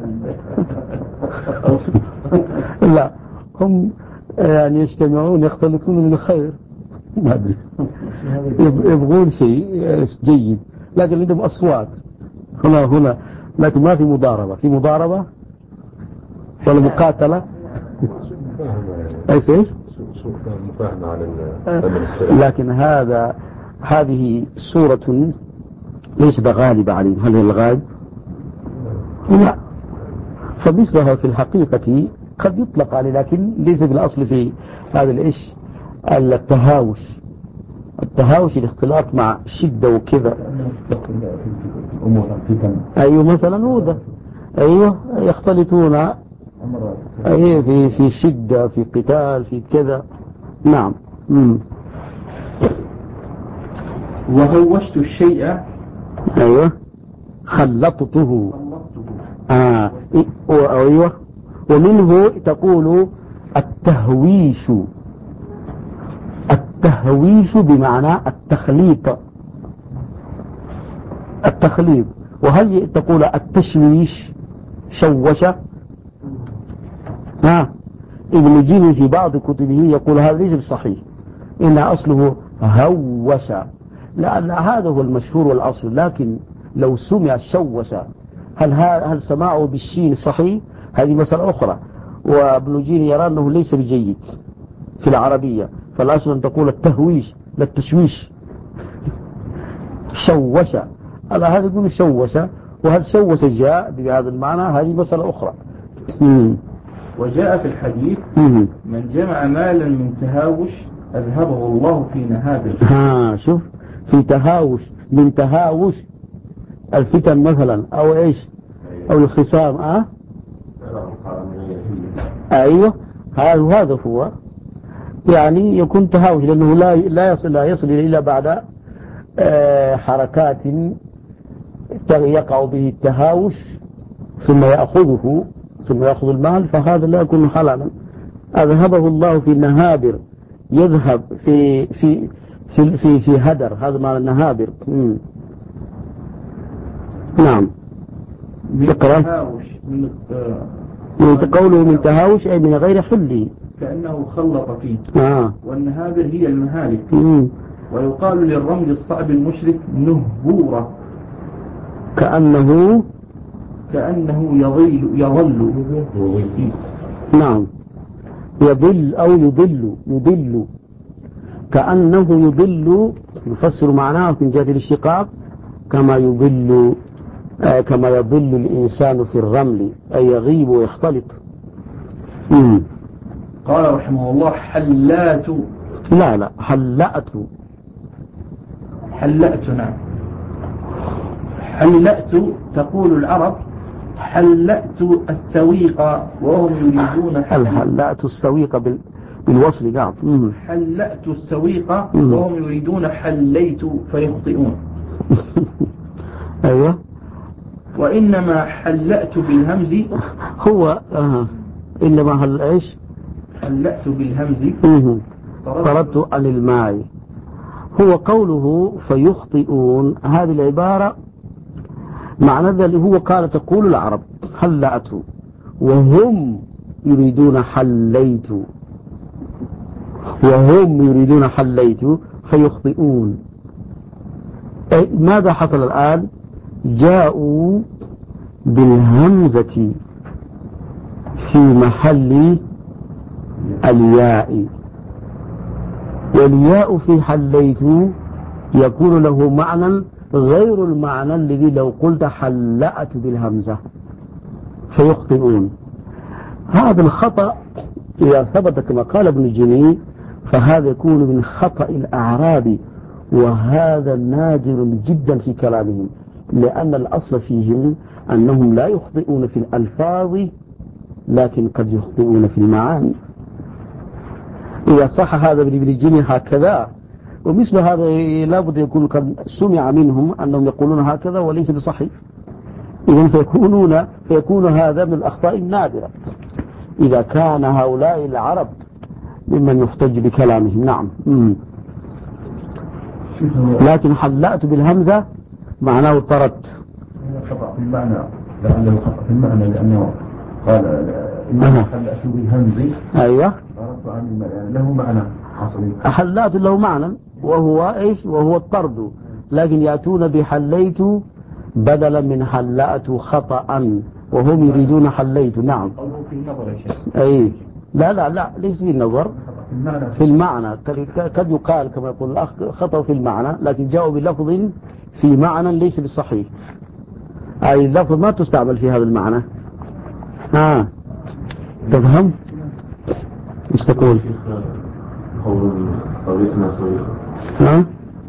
لا، هم يعني يجتمعون يختلطون من الخير، ما ادري، يبغون شيء جيد، لكن عندهم اصوات هنا، لكن ما في مضاربة. في مضاربة ولا مقاتلة؟ ايش مفاهمة على لكن هذه سورة ليست غالبة عليهم. هل هي الغالب؟ لا، فمثلها في الحقيقة قد يطلق عليه، لكن ليس بالأصل في هذا الإيش التهاوش التهاوش الاختلاط مع شدة وكذا. الأمور فتن. أيوة مثلا هو ده. أيوة يختلطون أيوة في شدة، في قتال، في كذا. نعم. وهوشت الشيء. أيوة خلطته. أيوة. ومنه تقول التهويش. التهويش بمعنى التخليط. التخليط. وهل تقول التشويش شوش؟ ابن جيني في بعض كتبه يقول هذا ليس بصحيح، إن أصله هوش. لا هذا هو المشهور والأصل، لكن لو سمع شوش هل سماعه بالشين صحيح؟ هذه مسألة أخرى. وابن جيني يرى أنه ليس بجيد في العربية، فالأصل أن تقول التهويش لا التشويش. شوش على هذا يقول شوش، وهل شوش جاء بهذا المعنى؟ هذه مسألة أخرى. وجاء في الحديث من جمع مالا من تهاوش أذهبه الله في نهابه. شوف، في تهاوش، من تهاوش الفتن مثلا أو إيش أو الخصام. أيوة هذا هو، يعني يكون تهاوش لأنه لا يصل إلا بعد حركات يقع به التهاوش ثم يأخذ المال، فهذا لا يكون حلالا. أذهبه الله في النهابر، يذهب في هدر، هذا معنى النهابر. نعم. قوله من تهاوش أي من غير حله، كأنه خلط فيه. والنهابر هي المهالك. ويقال للرمز الصعب المشرك نهبورة، كأنه يظل. نعم، يضل أو يضل، كأنه يضل، يفسر معناه من جهة الاشتقاق كما يضل الإنسان في الرمل، أي يغيب ويختلط. قال رحمه الله حلات. لا حلأت. نعم. حلأت تقول العرب حلأت السويق وهم يريدون حلأت السويق بالوصل. نعم. حلأت السويق وهم يريدون حليت فيخطئون. أيوة. وإنما حلأت بالهمز هو إنما إيش حلأت بالهمز طردت عن الماء. هو قوله فيخطئون، هذه العبارة معنى ذلك هو قال تقول العرب حلأت وهم يريدون حليت، فيخطئون. ماذا حصل الآن؟ جاءوا بالهمزة في محل الياء، والياء في حليت يكون له معنى غير المعنى الذي لو قلت حلأت بالهمزة، فيخطئون. هذا الخطأ إذا ثبت كما قال ابن جني فهذا يكون من خطأ الأعراب، وهذا نادر جدا في كلامهم، لأن الأصل فيهم أنهم لا يخطئون في الألفاظ لكن قد يخطئون في المعاني. إذا صح هذا ابن جني هكذا، ومثل هذا لابد يكون قد سمع منهم أنهم يقولون هكذا وليس بصحيح، إذن فيكون هذا من الأخطاء النادرة إذا كان هؤلاء العرب ممن يحتج بكلامهم. نعم. لكن حلأت بالهمزة معناه طردت. خطأ في المعنى، لأنه خطأ في المعنى لأنه قال إنه حلأت بالهمز. أيوة. له معنى أصلي. حلأت له معنى وهو إيش؟ وهو الطرد، لكن يأتون بحليت بدلا من حلأت خطأ وهم يريدون حليت. نعم. في النظر يا شيخ. أي لا ليس في النظر، في المعنى. قد يقال كما يقول الأخ خطأ في المعنى، لكن جاءوا بلفظ في معنى ليس بالصحيح، أي اللفظ ما تستعمل في هذا المعنى. تفهم؟ ايش تقول؟ قول صديقنا صديق ها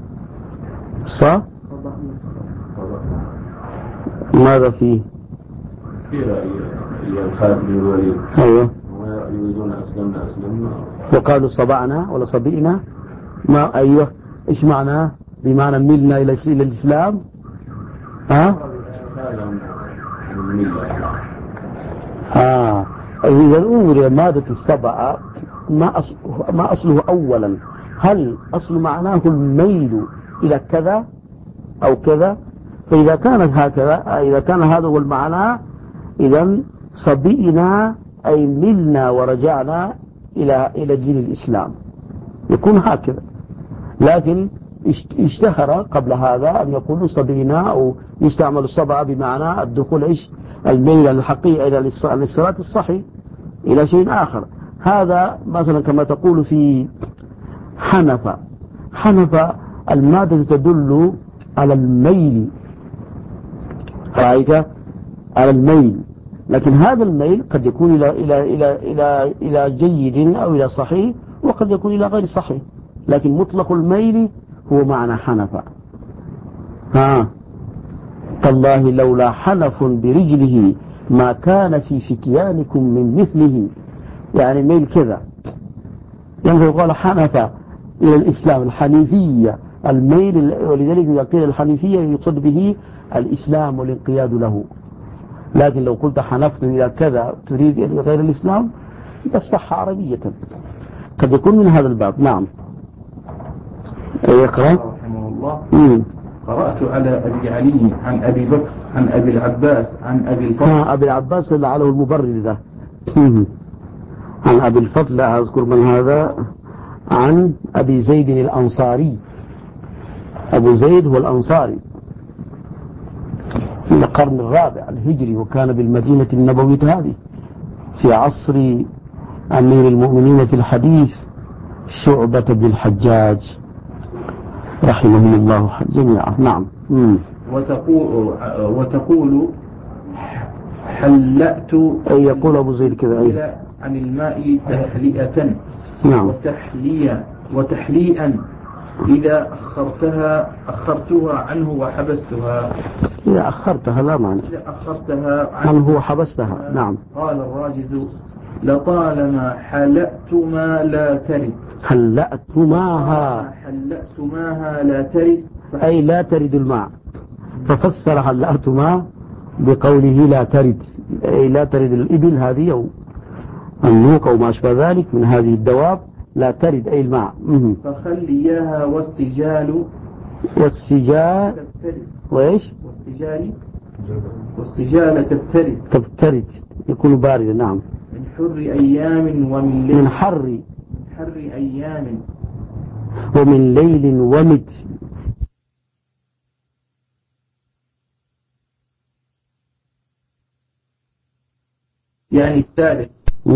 ماذا فيه؟ كثيرة أيام خالد بن الوليد. أيوه. يريدون أسلمنا وقالوا صبعنا ولا صبئنا. ما أيوه إيش معناه؟ بمعنى ملنا إلى الإسلام. ها؟ إذا أمر مادة الصبع ما أصله أولا، هل أصل معناه الميل إلى كذا أو كذا؟ فإذا كانت هكذا، إذا كان هذا هو المعنى، إذا صبئنا أي ملنا ورجعنا إلى دين الإسلام، يكون هكذا. لكن اشتهر قبل هذا أن يقولوا صبئنا، أو يستعمل الصبع بمعنى الدخول الميل الحقيقي إلى الصراط الصحيح إلى شيء آخر. هذا مثلا كما تقول في حنف المادة تدل على الميل، رأيت، على الميل. لكن هذا الميل قد يكون إلى جيد أو إلى صحيح، وقد يكون إلى غير صحيح، لكن مطلق الميل هو معنى حنف. تالله لولا حنف برجله ما كان في فتيانكم من مثله، يعني ميل كذا، يعني يقول حنف إلى الإسلام، الحنيفية، الميل. ولذلك إذا قيل الحنيفية يقصد به الإسلام والانقياد له. لكن لو قلت حنفت إلى كذا تريد غير الإسلام، تصح عربية، قد يكون من هذا الباب. نعم. يقرأ رحمه الله. قرأت على أبي علي عن أبي بكر عن أبي العباس عن أبي الفضل. أبي العباس لعله المبرد ده. عن أبي الفضل، لا أذكر من هذا. عن أبي زيد الأنصاري. أبو زيد هو الأنصاري في القرن الرابع الهجري، وكان بالمدينة النبوية هذه في عصر أمير المؤمنين في الحديث شعبة بن الحجاج رحمه الله جميعا. نعم. وتقول حلأت، أي يقول أبو زيد كذا عن الماء تحلئة. نعم. وتحليئا إذا أخرتها عنه وحبستها. إذا أخرتها لا معنى، إذا أخرتها عنه وحبستها. نعم. قال الراجز لطالما حلأت ما لا ترد. حلأت ماها لا ترد، أي لا ترد الماء. ففسر حلأت ما بقوله لا ترد، أي لا ترد الإبل هذه أو النوق أو ما أشبه ذلك من هذه الدواب، لا ترد أي الماء. فخليها والسجال وإيش؟ والسجال تبترد يكون باردا. نعم. من حر أيام ومن ليل. من حر أيام ومن ليل ومد. يعني الثالث.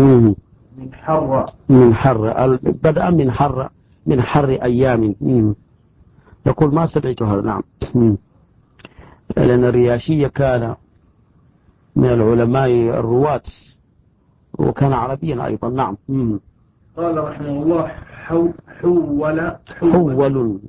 من حر بدأ من حر أيام. يقول ما سمعت هذا. نعم. لأن الرياشي كان من العلماء الرواة، وكان عربيا أيضا. نعم. قال رحمه الله حول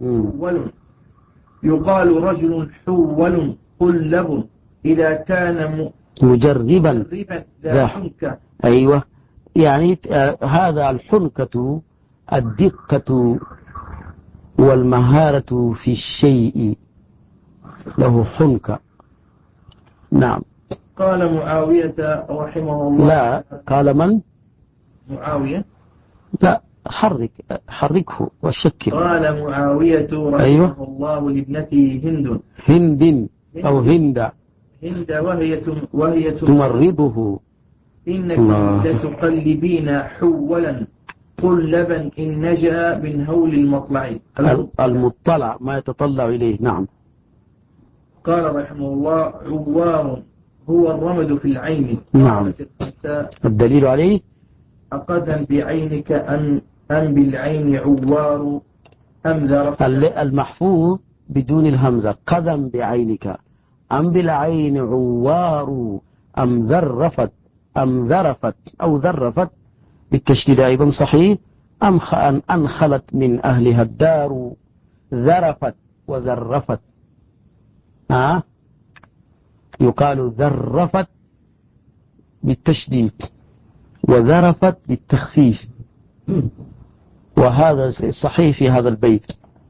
يقال رجل حول قلب إذا كان مجربا ذا حنكة. أيوة، يعني هذا الحنكة الدقة والمهارة في الشيء، له حنكة. نعم. قال معاوية رحمه الله. لا، قال من؟ معاوية. لا، حركه وشكل. قال معاوية رحمه أيوة. الله لابنته هند أو هند وهي تمرضه. إنك لتقلبين حولا قلبا إن نجأ من هول المطلع. المطلع ما يتطلع إليه. نعم. قال رحمه الله عوار هو الرمد في العين. نعم. الدليل عليه أقذا بعينك أم بالعين عوار أم ذرفت. المحفوظ بدون الهمزة قذا بعينك أم بالعين عوار أم ذرفت أو ذرفت بالتشديد أيضا صحيح. أن أنخلت من أهلها الدار ذرفت وذرفت. يقال ذرفت بالتشديد وذرفت بالتخفيف، وهذا صحيح في هذا البيت.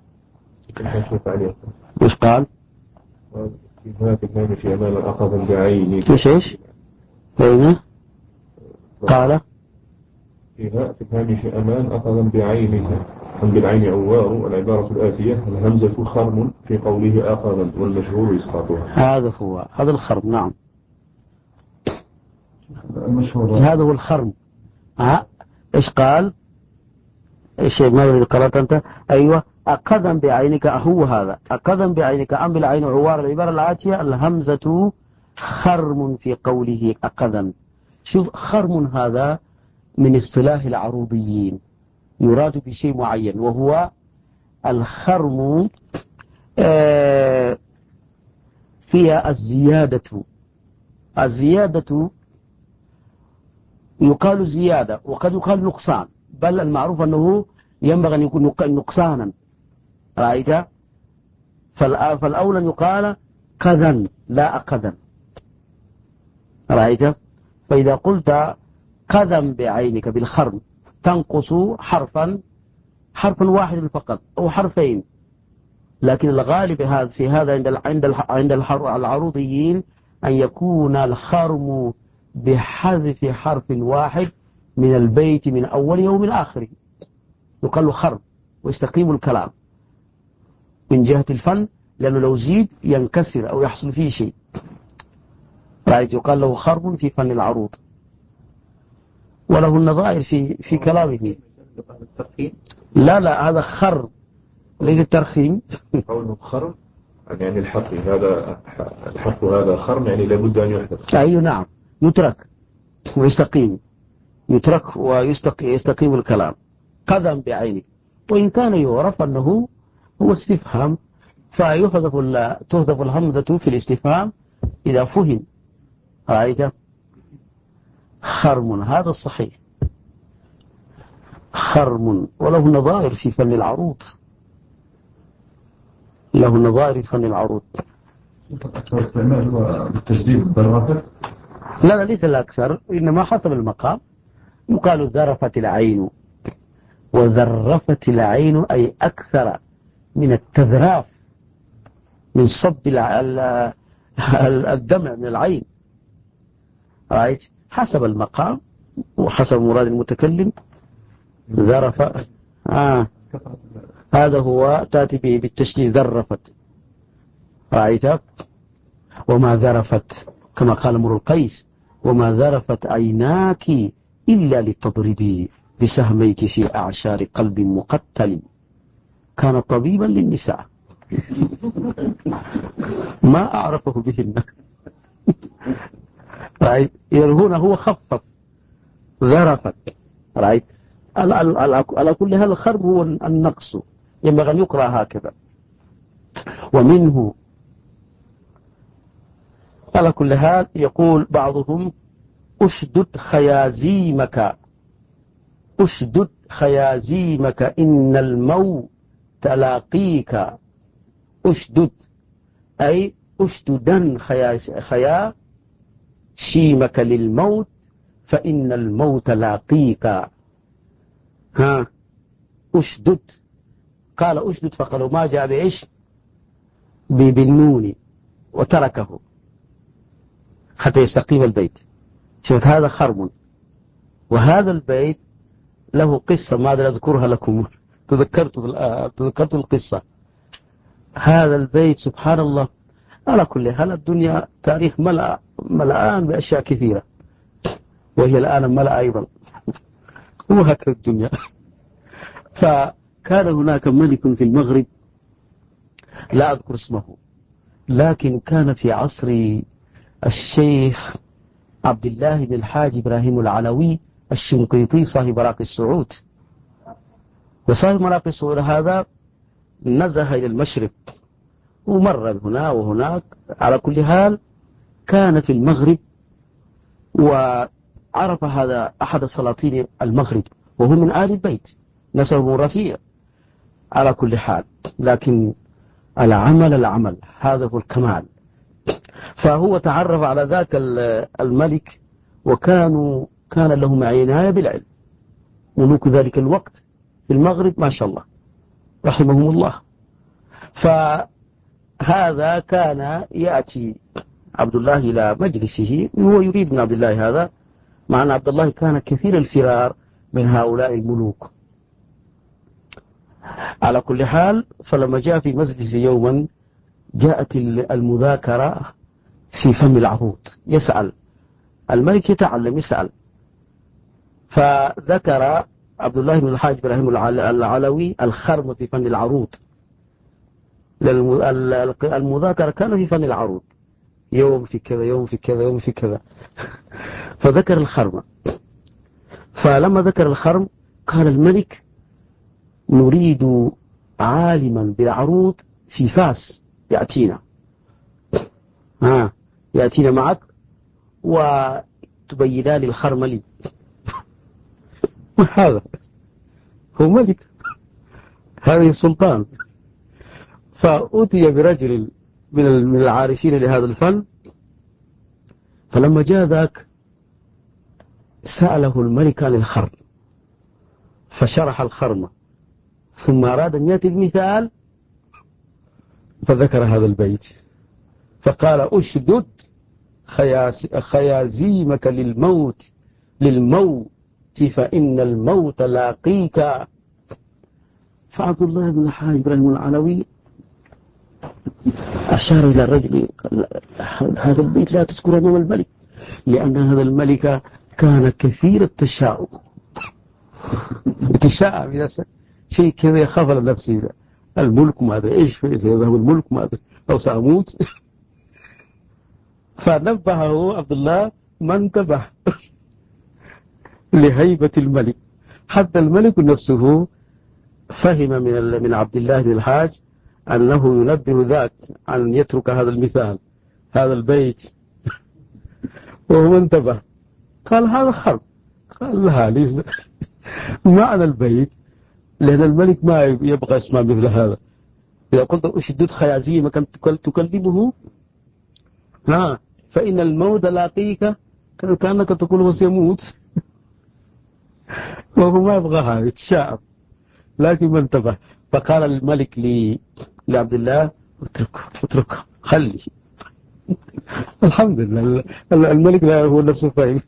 وش قال؟ في أمان أخذا بعيني. إيش بين قال فيها في الهامش أمان أخذا بعينها بالعين عوار. العبارة الآتية الهمزة خرم في قوله أخذا والمشهور إسقاطها. هذا الخرم. نعم المشهور هذا هو الخرم. إيش قال؟ إيش ماذا اللي قرأت أنت؟ أيوة أقذا بعينك. هو هذا أقذا بعينك أم بالعين عوار. العبارة الآتية الهمزة خرم في قوله أقذا. شوف خرم هذا من اصطلاح العروضيين، يراد بشيء معين، وهو الخرم فيها الزيادة يقال زيادة وقد يقال نقصان، بل المعروف أنه ينبغي أن يكون نقصانا. رأيت؟ فالأولى يقال قذا لا أقذا. رأيت؟ فإذا قلت قذا بعينك بالخرم تنقص حرفا واحد فقط أو حرفين، لكن الغالب في هذا عند العروضيين أن يكون الخرم بحذف حرف واحد من البيت من أوله ومن آخره، يقال له خرم ويستقيم الكلام من جهة الفن، لأنه لو زيد ينكسر أو يحصل فيه شيء. رأيت؟ يقال له خرم في فن العروض، وله النظائر في كلامه. لا هذا خرم ليس الترخيم. قوله خرم يعني الحرف هذا خرم يعني لابد أن يحذف. أيوة نعم، يترك ويستقيم، يترك ويستقيم الكلام. قذا بعينك، وإن كان يعرف أنه هو استفهام تحذف الهمزة في الاستفهام إذا فهم. رأيت؟ خرم هذا الصحيح، خرم، وله نظائر في فن العروض، له نظائر في فن العروض. أكثر استعمال هو بالتجديد ذرفت. لا ليس الأكثر، إنما حسب المقام. يقال ذرفت العين وذرفت العين، أي أكثر من التذراف، من صب الدمع من العين. رأيت؟ حسب المقام وحسب مراد المتكلم. ذرف هذا هو تأتي به بالتشديد ذرفت. رأيت؟ وما ذرفت كما قال امرؤ القيس وما ذرفت عيناك إلا لتضربي بسهميك في أعشار قلب مقتل كان طبيبا للنساء ما أعرفه بهن. رأيت؟ هنا هو خفف ذرفت. رأيت؟ على كل هذا الخرب هو النقص، ينبغي أن يقرأ هكذا. ومنه على كل حال يقول بعضهم أشدد خيازيمك إن الموت تلاقيك. أشدد أي أشددا خياشيمك للموت فإن الموت لاقيك. أشدد، قال أشدد فقالوا ما جاء بعيش بالنون وتركه حتى يستقيم البيت. شوف هذا خرم. وهذا البيت له قصة ما أدري أذكرها لكم، تذكرت القصة. هذا البيت سبحان الله، على كل حال الدنيا تاريخ ملآن بأشياء كثيرة، وهي الآن ملأ أيضا، وهكذا الدنيا. فكان هناك ملك في المغرب لا أذكر اسمه، لكن كان في عصر الشيخ عبد الله بن الحاج إبراهيم العلوي الشنقيطي صاحب مراقي السعود. وصاحب مراقي السعود هذا نزه إلى المشرق ومر هنا وهناك. على كل حال كان في المغرب، وعرف هذا أحد سلاطين المغرب وهو من آل البيت، نسب رفيع على كل حال، لكن العمل هذا هو الكمال. فهو تعرف على ذاك الملك، كان لهم عناية بالعلم، ملوك ذلك الوقت في المغرب ما شاء الله رحمهم الله. فهذا كان يأتي عبد الله إلى مجلسه، هو يريد من عبد الله هذا، مع أن عبد الله كان كثير الفرار من هؤلاء الملوك. على كل حال، فلما جاء في مجلس يوما جاءت المذاكرة في فم العروض، يسأل الملك، يتعلم يسأل. فذكر عبد الله بن الحاج إبراهيم العلوي الخرم في فن العروض. المذاكرة كان في فن العروض، يوم في كذا يوم في كذا يوم في كذا. فذكر الخرم، فلما ذكر الخرم قال الملك نريد عالما بالعروض في فاس يأتينا، يأتينا معك وتبينان الخرم لي. هذا هو ملك، هذه السلطان. فأتي برجل من العارفين لهذا الفن، فلما جاء ذاك سأله الملك عن الخرم، فشرح الخرم، ثم أراد أن يأتي المثال فذكر هذا البيت، فقال أشدد خيازيمك للموت فإن الموت لاقيك. فعبد الله بن الحاج إبراهيم العلوي أشار إلى الرجل، هذا البيت لا تذكر أمام الملك، لأن هذا الملك كان كثير التشاؤم، يتشاءم إذا شيء كذا يخاف على نفسه، الملك ماذا إيش إذا يذهب الملك ماذا أو سأموت. فنبهه عبد الله، ما انتبه لهيبة الملك، حتى الملك نفسه فهم من عبد الله بن الحاج أنه ينبه ذاك أن يترك هذا المثال، هذا البيت، وهو انتبه قال هذا خرب. قال لها ليس معنى البيت، لأن الملك ما يبغى يسمع مثل هذا. إذا قلت أشدد خيازيمك تكلمه فإن الموت لاقيك، كأنك تقول هو سيموت. وهو ما يبغى هذا، يتشاءم، لكن ما انتبه. فقال الملك لعبد الله اتركه خلي. الحمد لله الملك لا هو نفسه فاهم،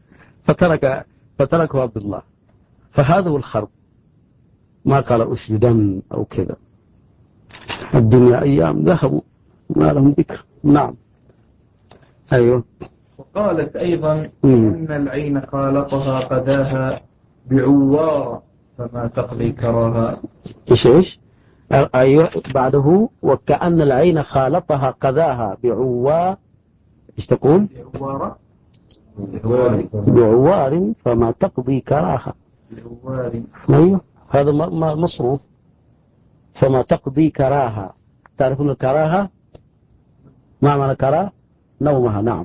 فتركه عبد الله. فهذا هو الخرب، ما قال أشهدا أو كذا. الدنيا أيام ذهبوا ما لهم ذكر. نعم. أيوه. وقالت أيضا أن العين خالطها قداها بعوار فما تقضي كراها. إيش أيوه بعده، وكأن العين خالطها قذاها بعوار. إيش تقول؟ بعوار فما تقضي كراها. أيوه هذا مصروف، فما تقضي كراها. تعرفون الكراهة؟ ما معنى كراهة؟ نومها. نعم.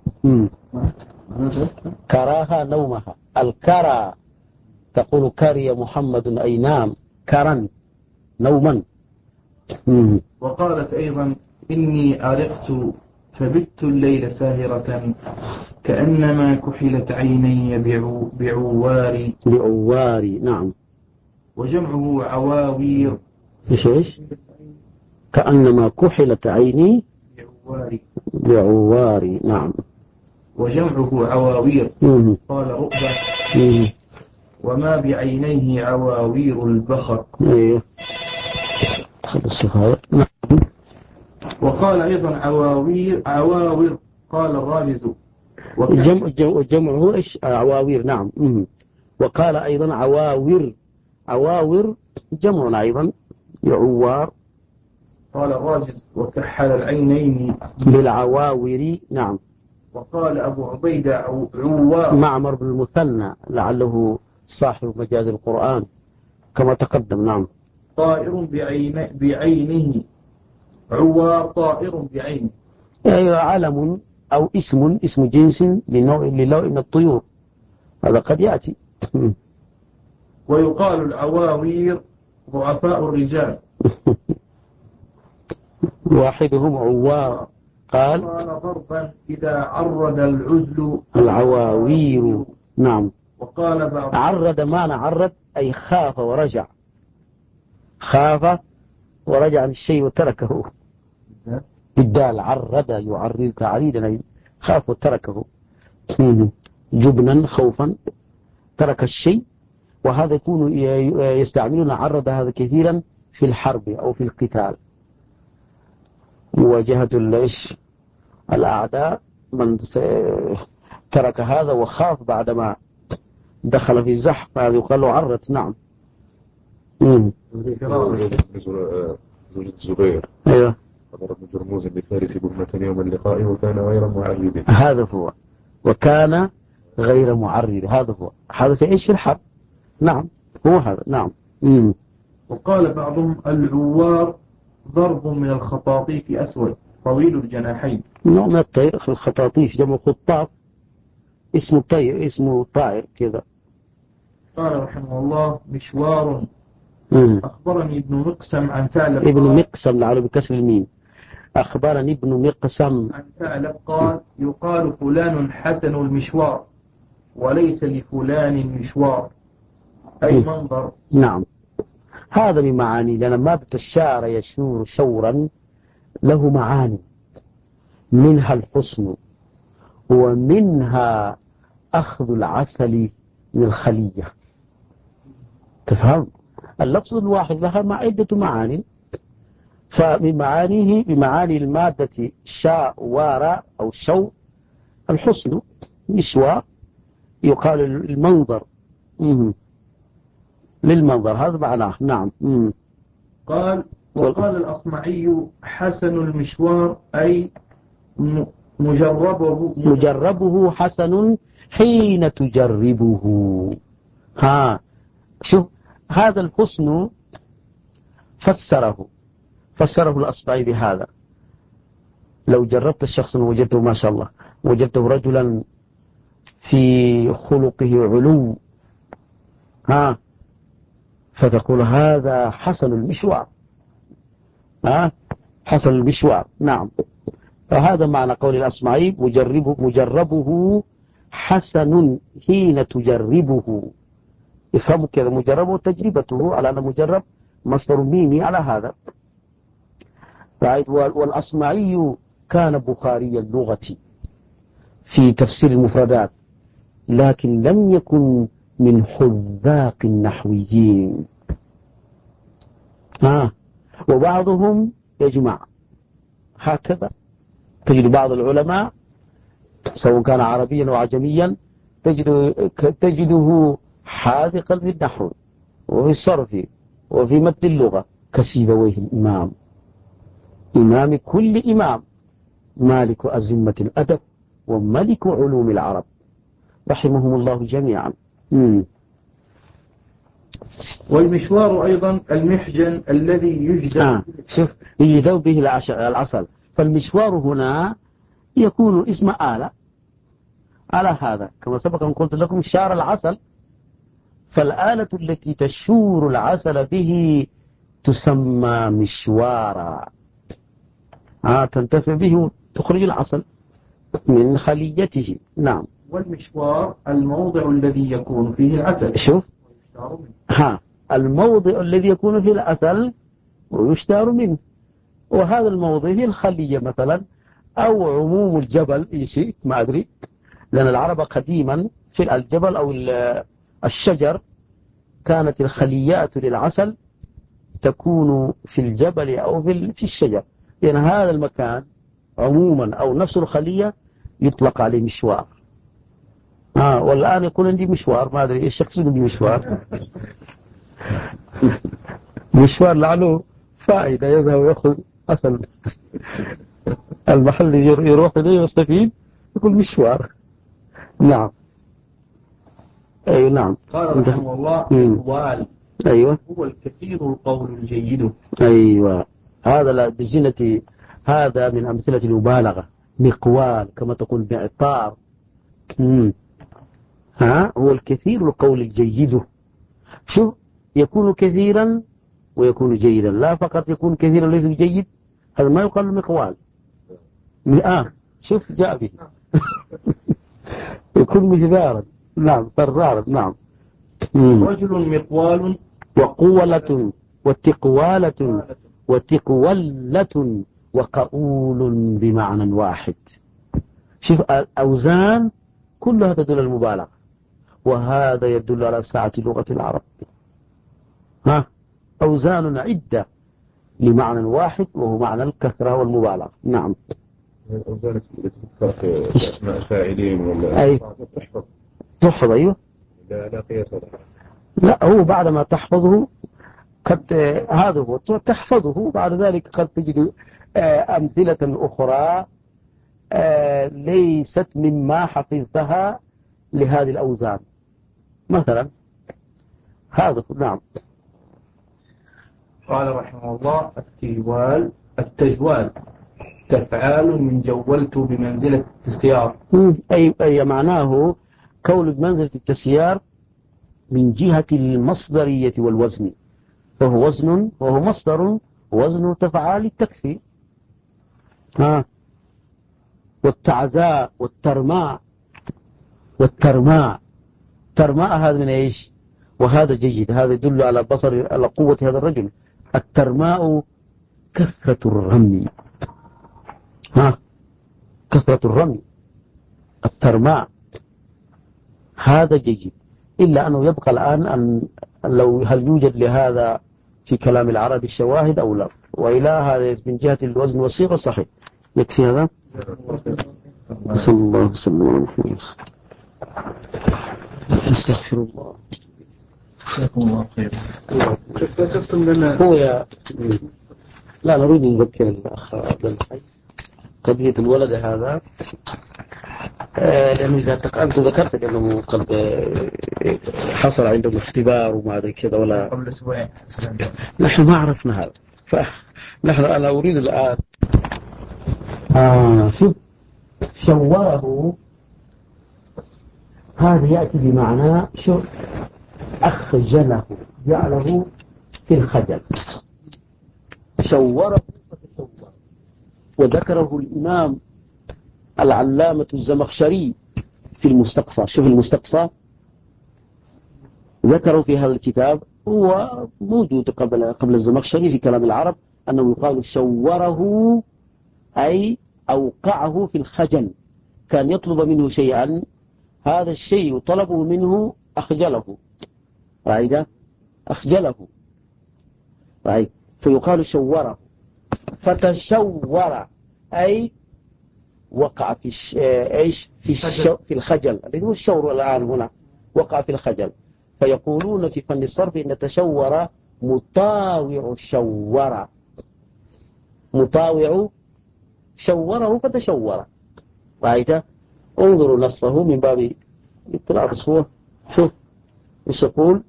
كراهة نومها. الكرى تقول كري محمد أي نام، كرا نوما. وقالت أيضا إني أرقت فبت الليل ساهرة كأنما كحلت عيني بعواري. بعواري. نعم. وجمعه عواوير. إيش كأنما كحلت عيني بعواري. نعم. وجمعه عواوير. قال رؤبة وما بعينيه عواوير البخر. ايوه. نعم. وقال أيضا عواوير قال الراجز. جمعه ايش؟ عواوير. نعم. وقال أيضا عواور جمع أيضا يعوار. قال الراجز وكحل العينين بالعواور. نعم. وقال أبو عبيدة عوار. معمر بن المثنى لعله صاحب مجاز القرآن كما تقدم. نعم. طائر بعينه عوار طائر بعينه. أيوة علم أو اسم جنس لنوع من الطيور، هذا قد يأتي. ويقال العواوير ضعفاء الرجال. واحدهم عوار قال ضربا إذا عرض العزل العواوير. نعم. وقال بعض عرض معنى عرض أي خاف ورجع، خاف ورجع عن الشيء وتركه. بالدال عرض يعرض تعريضا أي خاف وتركه، جبنا خوفا ترك الشيء. وهذا يكون يستعملون عرض هذا كثيرا في الحرب أو في القتال، مواجهة الأعداء، من ترك هذا وخاف بعدما دخل في الزحف هذا يقال له عرض. نعم. زوجة الزبير أيوة. ضرب جرموز بفارس بهمة يوم اللقاء وكان غير معرض. هذا هو، وكان غير معرض، هذا هو، هذا في إيش في الحرب. نعم هو هذا. نعم. وقال بعضهم العوار ضرب من الخطاطيف أسود طويل الجناحين. نوع من الطير، الخطاطيف جمع خطاف، اسمه طير، اسمه طائر كذا. قال رحمه الله مشوار. أخبرني ابن مقسم عن ثعلب. ابن مقسم لعله بكسر الميم. أخبرني ابن مقسم عن ثعلب قال يقال فلان حسن المشوار وليس لفلان مشوار، أي منظر. نعم، هذا من معاني، لأن مادة الشعر يشور شورا له معاني، منها الحسن ومنها أخذ العسل من الخلية. تفهم؟ اللفظ الواحد لها عدة معاني، فمن معانيه بمعاني المادة شاء وراء أو شو الحسن مشوار، يقال المنظر للمنظر، هذا معناه. نعم. قال وقال الأصمعي حسن المشوار أي مجربه حسن حين تجربه. شوف هذا الحسن فسره الأصمعي بهذا: لو جربت الشخص وجدته ما شاء الله، وجدته رجلا في خلقه علو، فتقول هذا حسن المشوار. حسن المشوار. نعم. فهذا معنى قول الأصمعي مجربه حسن حين تجربه. يفهموا كذا، مجربه تجربته، على أن مجرب مصدر ميمي على هذا. والأصمعي كان بخاري اللغة في تفسير المفردات، لكن لم يكن من حذاق النحويين. وبعضهم يجمع هكذا. تجد بعض العلماء سواء كان عربيا أو عجميا تجده حاذقا في النحو وفي الصرف وفي متن اللغة كسيبويه الإمام، إمام كل إمام، مالك أزمة الأدب وملك علوم العرب، رحمهم الله جميعا. والمشوار أيضا المحجن الذي يجدب شوف يجدب به العسل. فالمشوار هنا يكون اسم آلة على هذا، كما سبق أن قلت لكم شار العسل، فالآلة التي تشور العسل به تسمى مشوارا. تنتفع به تخرج العسل من خليته. نعم. والمشوار الموضع الذي يكون فيه العسل. شوف الموضع الذي يكون فيه العسل ويشتار منه، وهذا الموضع هي الخلية مثلا، أو عموم الجبل، شيء ما أدري، لأن العرب قديما في الجبل أو الشجر كانت الخليات للعسل تكون في الجبل أو في الشجر، لأن هذا المكان عموما أو نفس الخلية يطلق عليه مشوار. والآن يكون عندي مشوار، ما أدري إيش يقصد بمشوار. مشوار لعله فائدة، يذهب ويأخذ أصل المحل يروح إليه ويستفيد، يقول مشوار. نعم. أيوة. نعم. قال رحمه الله الوال. أيوة. هو الكثير القول الجيد. أيوة. هذا بزينة، هذا من أمثلة المبالغة. مقوال كما تقول معطار. هو الكثير القول الجيد، شوف يكون كثيرا ويكون جيدا، لا فقط يكون كثيرا ليس جيد، هذا ما يقال مقوال. شوف جاء به يكون مجدارا، نعم فرارا، نعم. رجل مقوال وقولة وتقوالة وتقولة وقؤول بمعنى واحد. شوف الأوزان كلها تدل على المبالغة، وهذا يدل على سعة لغة العرب. أوزان عدة لمعنى واحد وهو معنى الكثرة والمبالغة. نعم. الأوزان التي تذكر أسماء فاعلين ولا تحفظ أيوه. لا قياس لها. لا هو بعد ما تحفظه قد هذا هو تحفظه، بعد ذلك قد تجد أمثلة أخرى ليست مما حفظتها لهذه الأوزان مثلا هذا. نعم. قال رحمه الله التجوال تفعال من جولت بمنزلة التسيار. أي معناه كون بمنزلة التسيار من جهة المصدرية والوزن، فهو وزن وهو مصدر، وزن تفعال التكفي. والتعزاء والترماء ترماء هذا من ايش؟ وهذا جيد، هذا يدل على على قوة هذا الرجل. الترماء كثرة الرمي، كثرة الرمي الترماء هذا جيد. إلا أنه يبقى الآن أن هل يوجد لهذا في كلام العرب الشواهد أو لا، وإلى هذا من جهة الوزن والصيغة صحيح. يكفي هذا. صلى الله وسلم على محمد. استغفر الله. جزاكم الله خير. هو لا نريد أن نذكر الأخ عبد الحي قضية الولد هذا، لأنه إذا أنت ذكرت أنه قد حصل عندهم اختبار وما ذي كذا ولا قبل أسبوعين. نحن ما عرفنا هذا، فنحن أنا أريد الآن شوف شوره هذا يأتي بمعنى شو أخجله، جعله في الخجل، شوره فتشور. وذكره الإمام العلامة الزمخشري في المستقصى. شوف المستقصى ذكروا في هذا الكتاب، هو موجود قبل الزمخشري في كلام العرب، أنه يقال شوره أي أوقعه في الخجل، كان يطلب منه شيئا، هذا الشيء طلبه منه أخجله، رأيت أخجله، رأيت فيقال شوره. فتشور أي وقع في إيش في الخجل، اللي هو الشور الآن هنا وقع في الخجل. فيقولون في فن الصرف إن تشور مطاوع شور، مطاوع شوره فتشور، رأيت. انظروا نصه من باب اطلاع بصوة. شوف ايش يقول.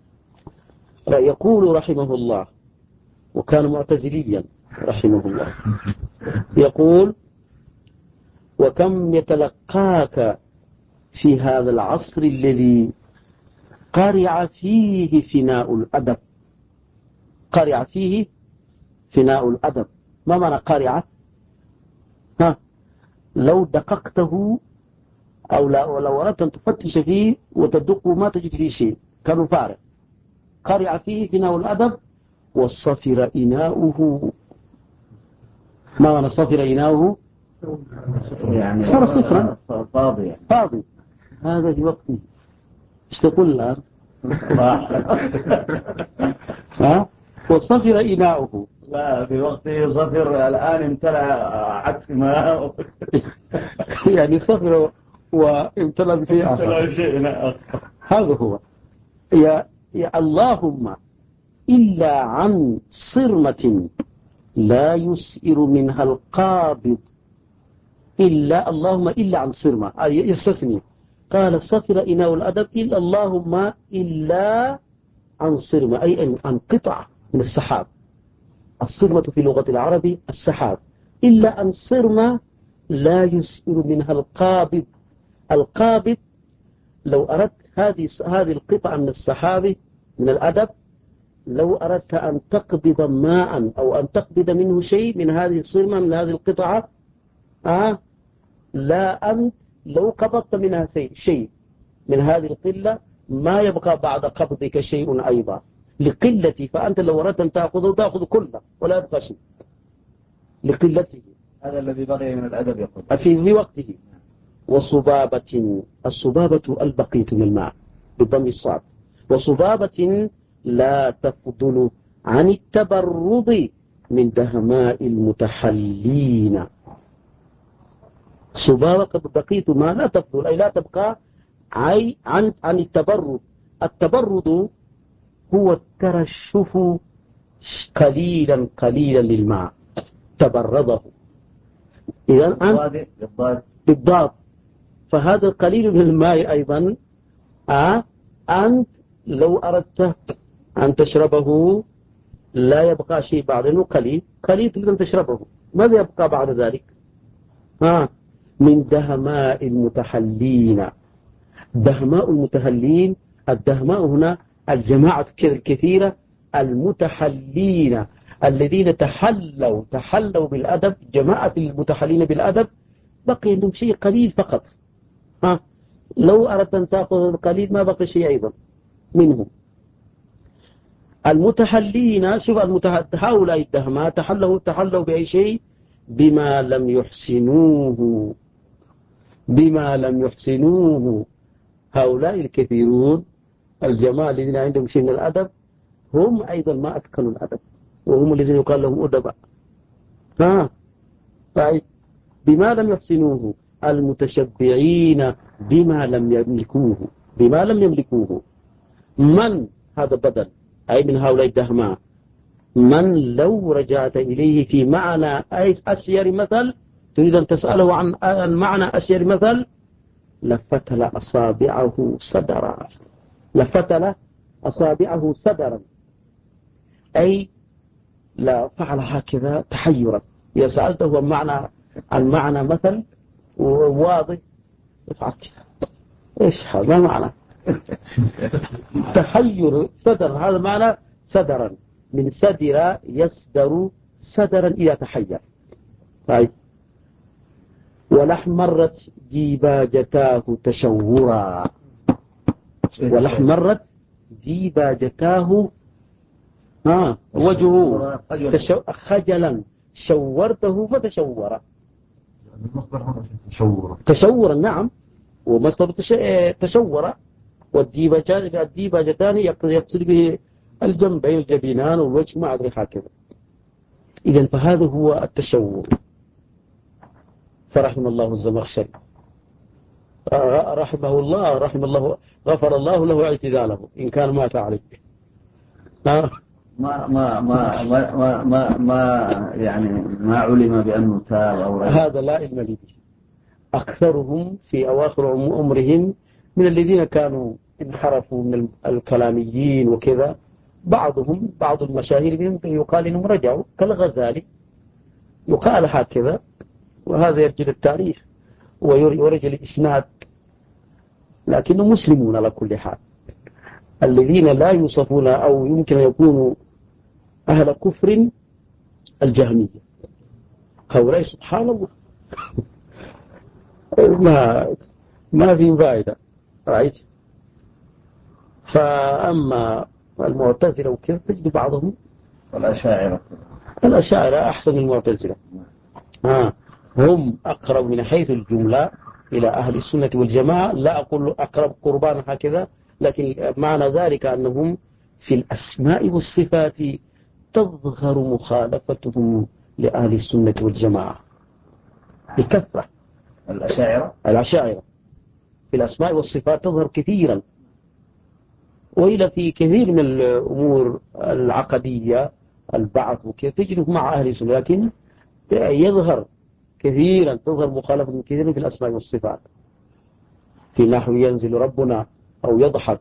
يقول رحمه الله، وكان معتزليا رحمه الله، يقول: وكم يتلقاك في هذا العصر الذي قرع فيه فناء الأدب. قرع فيه فناء الأدب، ما معنى قرع؟ لو دققته أو لو أردت أن تفتش فيه وتدقه ما تجد فيه شيء، كان فارغ. قرع فيه فناء الأدب والصفر إناؤه. ما معنى صفر إناؤه؟ يعني صار صفرا، فاضي. فاضي. هذا في وقته. ايش تقول الآن؟ وصفر إناؤه. لا في وقته صفر، الآن امتلأ عكس ما يعني صفر وامتلأ بشيء آخر. هذا هو. يا اللهم إلا عن صرمة لا يسئر منها القابض، إلا اللهم إلا عن صرمة يستثني. قال صفر إناء الأدب إلا اللهم إلا عن صرمة، أي عن قطعة من السحاب. الصرمة في لغة العرب السحاب. إلا عن صرمة لا يسئر منها القابض. القابض لو أردت هذه القطعة من السحاب من الأدب لو أردت أن تقبض ماء أو أن تقبض منه شيء من هذه الصرمة من هذه القطعة لا أنت لو قبضت منها شيء من هذه القلة ما يبقى بعد قبضك شيء أيضا لقلته، فأنت لو أردت أن تأخذ كله ولا يبقى شيء لقلته. هذا الذي بقي من الأدب يقول في وقته. وصبابة، الصبابة البقية من الماء بضم الصاد، وصبابة لا تفضل عن التبرد من دهماء المتحلين. صبابة بقية ما لا تفضل أي لا تبقى عن التبرد. التبرد هو الترشف قليلا للماء تبرده. إذن بالضبط. فهذا القليل من الماء أيضا أنت لو أردت أن تشربه لا يبقى شيء بعد أنه قليل تريد أن تشربه، ماذا يبقى بعد ذلك؟ من دهماء المتحلين. دهماء المتحلين، الدهماء هنا الجماعة الكثيرة المتحلين الذين تحلوا بالأدب. جماعة المتحلين بالأدب بقي عندهم شيء قليل فقط. لو أردت أن تأخذ القليل ما بقي شيء أيضا منهم. المتحلين، شوف هؤلاء الدهماء تحلوا بأي شيء؟ بما لم يحسنوه. هؤلاء الكثيرون الجماعة الذين عندهم شيء من الأدب هم أيضا ما أتقنوا الأدب، وهم الذين يقال لهم أدباء. طيب بما لم يحسنوه، المتشبعين بما لم يملكوه. من هذا بدل أي من هؤلاء الدهماء من لو رجعت إليه في معنى أسير مثل، تريد أن تسأله عن معنى أسير مثل، لفتل أصابعه صدرا أي لا فعل هكذا تحيرا. إذا سألته عن معنى مثل واضح يفعل كذا، إيش هذا معنى تحير صدر؟ هذا معنى صدرا، من صدر يصدر صدرا إذا تحير. طيب ولحمرت ديباجتاه تشورا. ولحمرت ديباجتاه وجهه خجلا شورته فتشور. تشورا نعم، ومصدر تشور. والديباجتان يقصد به الجنبين الجبينان والوجه ما أدري هكذا. إذن فهذا هو التشور. فرحم الله الزمخشري رحمه الله غفر الله له اعتزاله إن كان ما تعرف. ما علم بأنه تاب أو هذا لا علم لي به. أكثرهم في أواخر عمرهم من الذين كانوا انحرفوا من الكلاميين وكذا، بعض المشاهير منهم يقال إنهم رجعوا كالغزالي، يقال هكذا، وهذا يرجل التاريخ ويرجل الإسناد، لكنهم مسلمون على كل حال. الذين لا يوصفون أو يمكن أن يكونوا أهل كفر الجهمية، هؤلاء سبحان الله ما في فائدة، رأيت. فأما المعتزلة وكذا تجد بعضهم الأشاعرة أحسن من المعتزلة. هم أقرب من حيث الجملة إلى أهل السنة والجماعة، لا أقول أقرب قربان هكذا، لكن معنى ذلك أنهم في الأسماء والصفات تظهر مخالفتهم لأهل السنة والجماعة بكثرة. الأشاعرة في الأسماء والصفات تظهر كثيرا، وإلى في كثير من الأمور العقدية البعث وكذا تجد مع أهل السنة، لكن يظهر كثيرا، تظهر مخالفة كثيرا في الأسماء والصفات، في نحو ينزل ربنا أو يضحك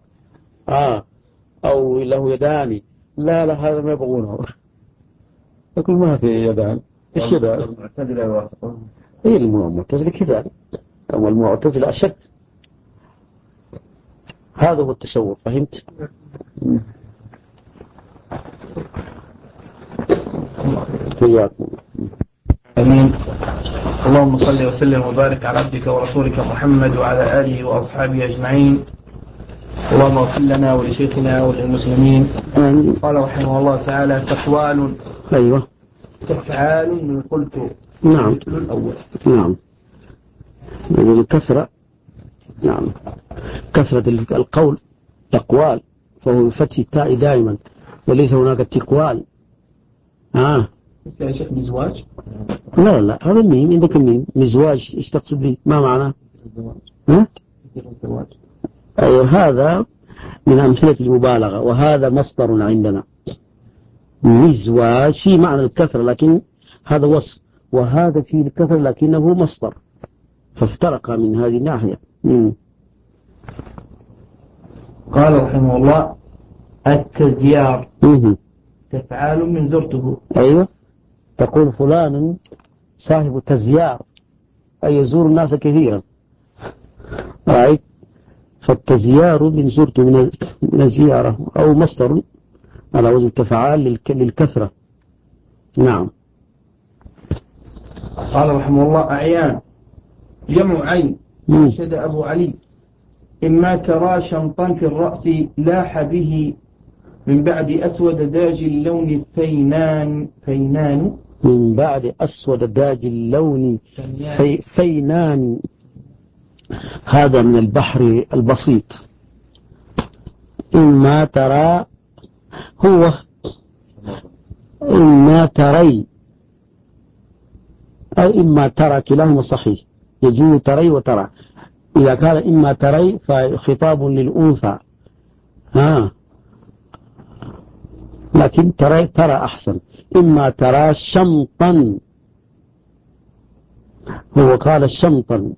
أو له يدان. لا هذا ما يبغونه. يقول ما في يدان، إيش يدان؟ المعتزلة كذا، والمعتزلة أشد. هذا هو التشور، فهمت؟ وإياكم. آمين. اللهم صل وسلم وبارك على عبدك ورسولك محمد وعلى آله وأصحابه أجمعين. اللهم اغفر لنا ولشيخنا وللمسلمين. آمين. قال رحمه الله تعالى: تقوال. أيوة. تفعال من قلت. نعم. مثل الأول. نعم. الكثرة. نعم. كثرة القول تقوال، فهو بفتح التاء دائما، وليس هناك تقوال. مثل يا شيخ مزواج؟ لا هذا الميم، عندك الميم مزواج، ايش تقصد به؟ ما معناه؟ الزواج. أيوة، هذا من أمثلة المبالغة، وهذا مصدر عندنا. مزواج في معنى الكثرة، لكن هذا وصف، وهذا فيه الكثرة لكنه مصدر، فافترق من هذه الناحية. قال رحمه الله: التزيار تفعال من زرته. أيوة، تقول فلان صاحب تزيار، أي يزور الناس كثيرا. رأيت؟ فالتزيار من زرته من الزيارة، أو مصدر على وزن تفعال للكثرة. نعم. قال رحمه الله: أعيان جمع عين. أنشد أبو علي: إما ترى شمطا في الرأس لاح به، من بعد أسود داج اللون فينان. من بعد أسود داج اللون فينان. هذا من البحر البسيط. إما ترى، هو إما تري أو إما ترى، كلاهما صحيح، يجوز تري وترى. إذا كان إما تري فخطاب للأنثى، لكن ترى أحسن. إما ترى شمطا، هو قال شمطا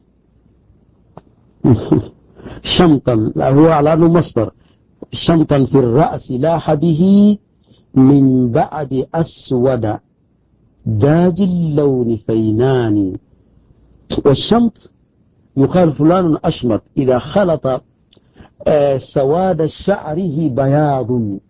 شمطا، لا هو على أنه مصدر. شمطا في الرأس لاح به، من بعد أسود داج اللون فينان. والشمط يقال فلان أشمط إذا خلط سواد شعره بياض.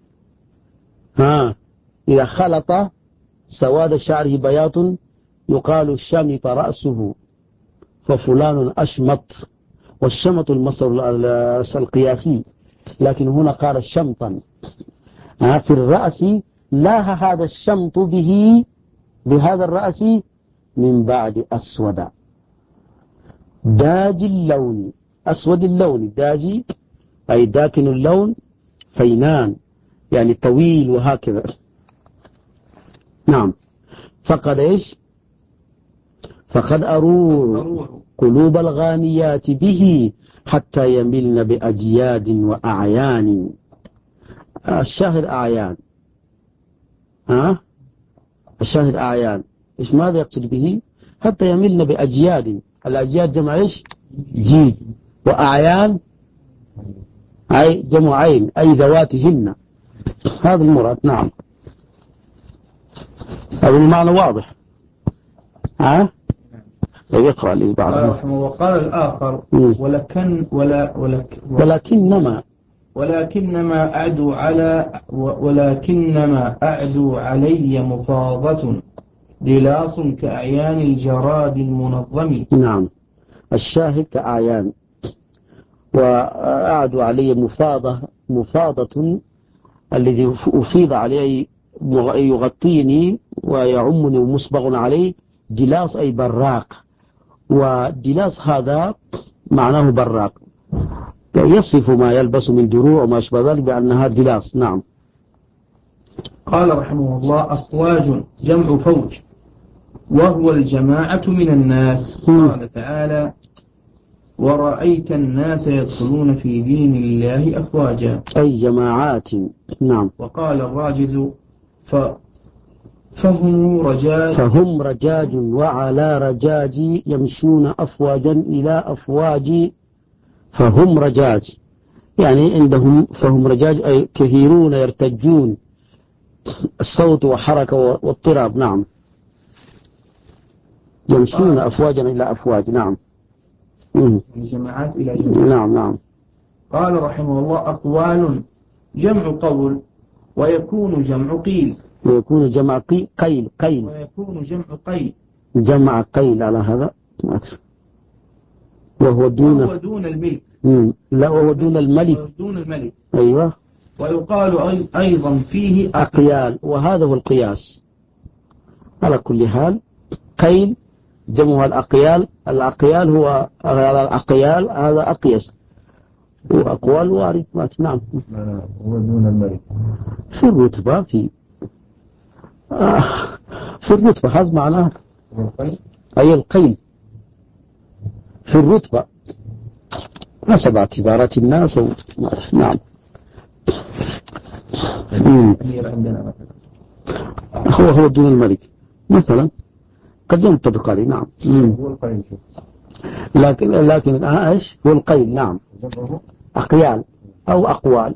إذا خلط سواد شعره بياض يقال شمط رأسه، ففلان أشمط. والشمط المصدر القياسي، لكن هنا قال شمطا في الرأس، لاح هذا الشمط به، بهذا الرأس، من بعد أسود داج اللون، أسود اللون، داجي أي داكن اللون، فينان يعني طويل وهكذا. نعم. فقد إيش؟ فقد أرور قلوب الغانيات به، حتى يملن بأجياد وأعيان. الشاهد أعيان. الشاهد أعيان، إيش ماذا يقصد به؟ حتى يملن بأجياد. الأجياد جمع إيش؟ جيد. وأعيان أي جمع عين، أي ذواتهن. هذا المراد. نعم. هذا المعنى واضح. يقرأ لي بعض. وقال الآخر: ولكنما أعدو علي مفاضة، دلاص كأعيان الجراد المنظم. نعم. الشاهد كأعيان، وأعد علي مفاضة الذي أفيض عليه يغطيني ويعمني ومسبغ عليه. دلاص أي براق، ودلاص هذا معناه براق، يصف ما يلبس من دروع وما أشبه ذلك بأنها دلاص. نعم. قال رحمه الله: أفواج جمع فوج، وهو الجماعة من الناس. قال تعالى: ورأيت الناس يدخلون في دين الله أفواجا، أي جماعات. نعم. وقال الراجز: فهم رجاج وعلى رجاج يمشون أفواجا إلى أفواج. فهم رجاج يعني عندهم، فهم رجاج أي كثيرون يرتجون، الصوت وحركة واضطراب. نعم. يمشون أفواجا إلى أفواج. نعم. جماعات إلى جماعات. نعم. قال رحمه الله: أقوال جمع قول، ويكون جمع قيل، ويكون جمع قيل ويكون جمع قيل جمع قيل على هذا وهو دون الملك. لا وهو دون الملك. أيوة. ويقال أيضا فيه أقيال، وهذا هو القياس على كل حال. قيل جمع الأقيال هو الأقيال، هذا أقيس وأقوال وارد. نعم. هو دون الملك في الرتبة في الرتبة، هذا معناه أي القيل في الرتبة حسب اعتبارات الناس. نعم. هو دون الملك مثلا قد ينطبق عليه. نعم. لكن ايش هو القيل؟ نعم، أقيال أو أقوال.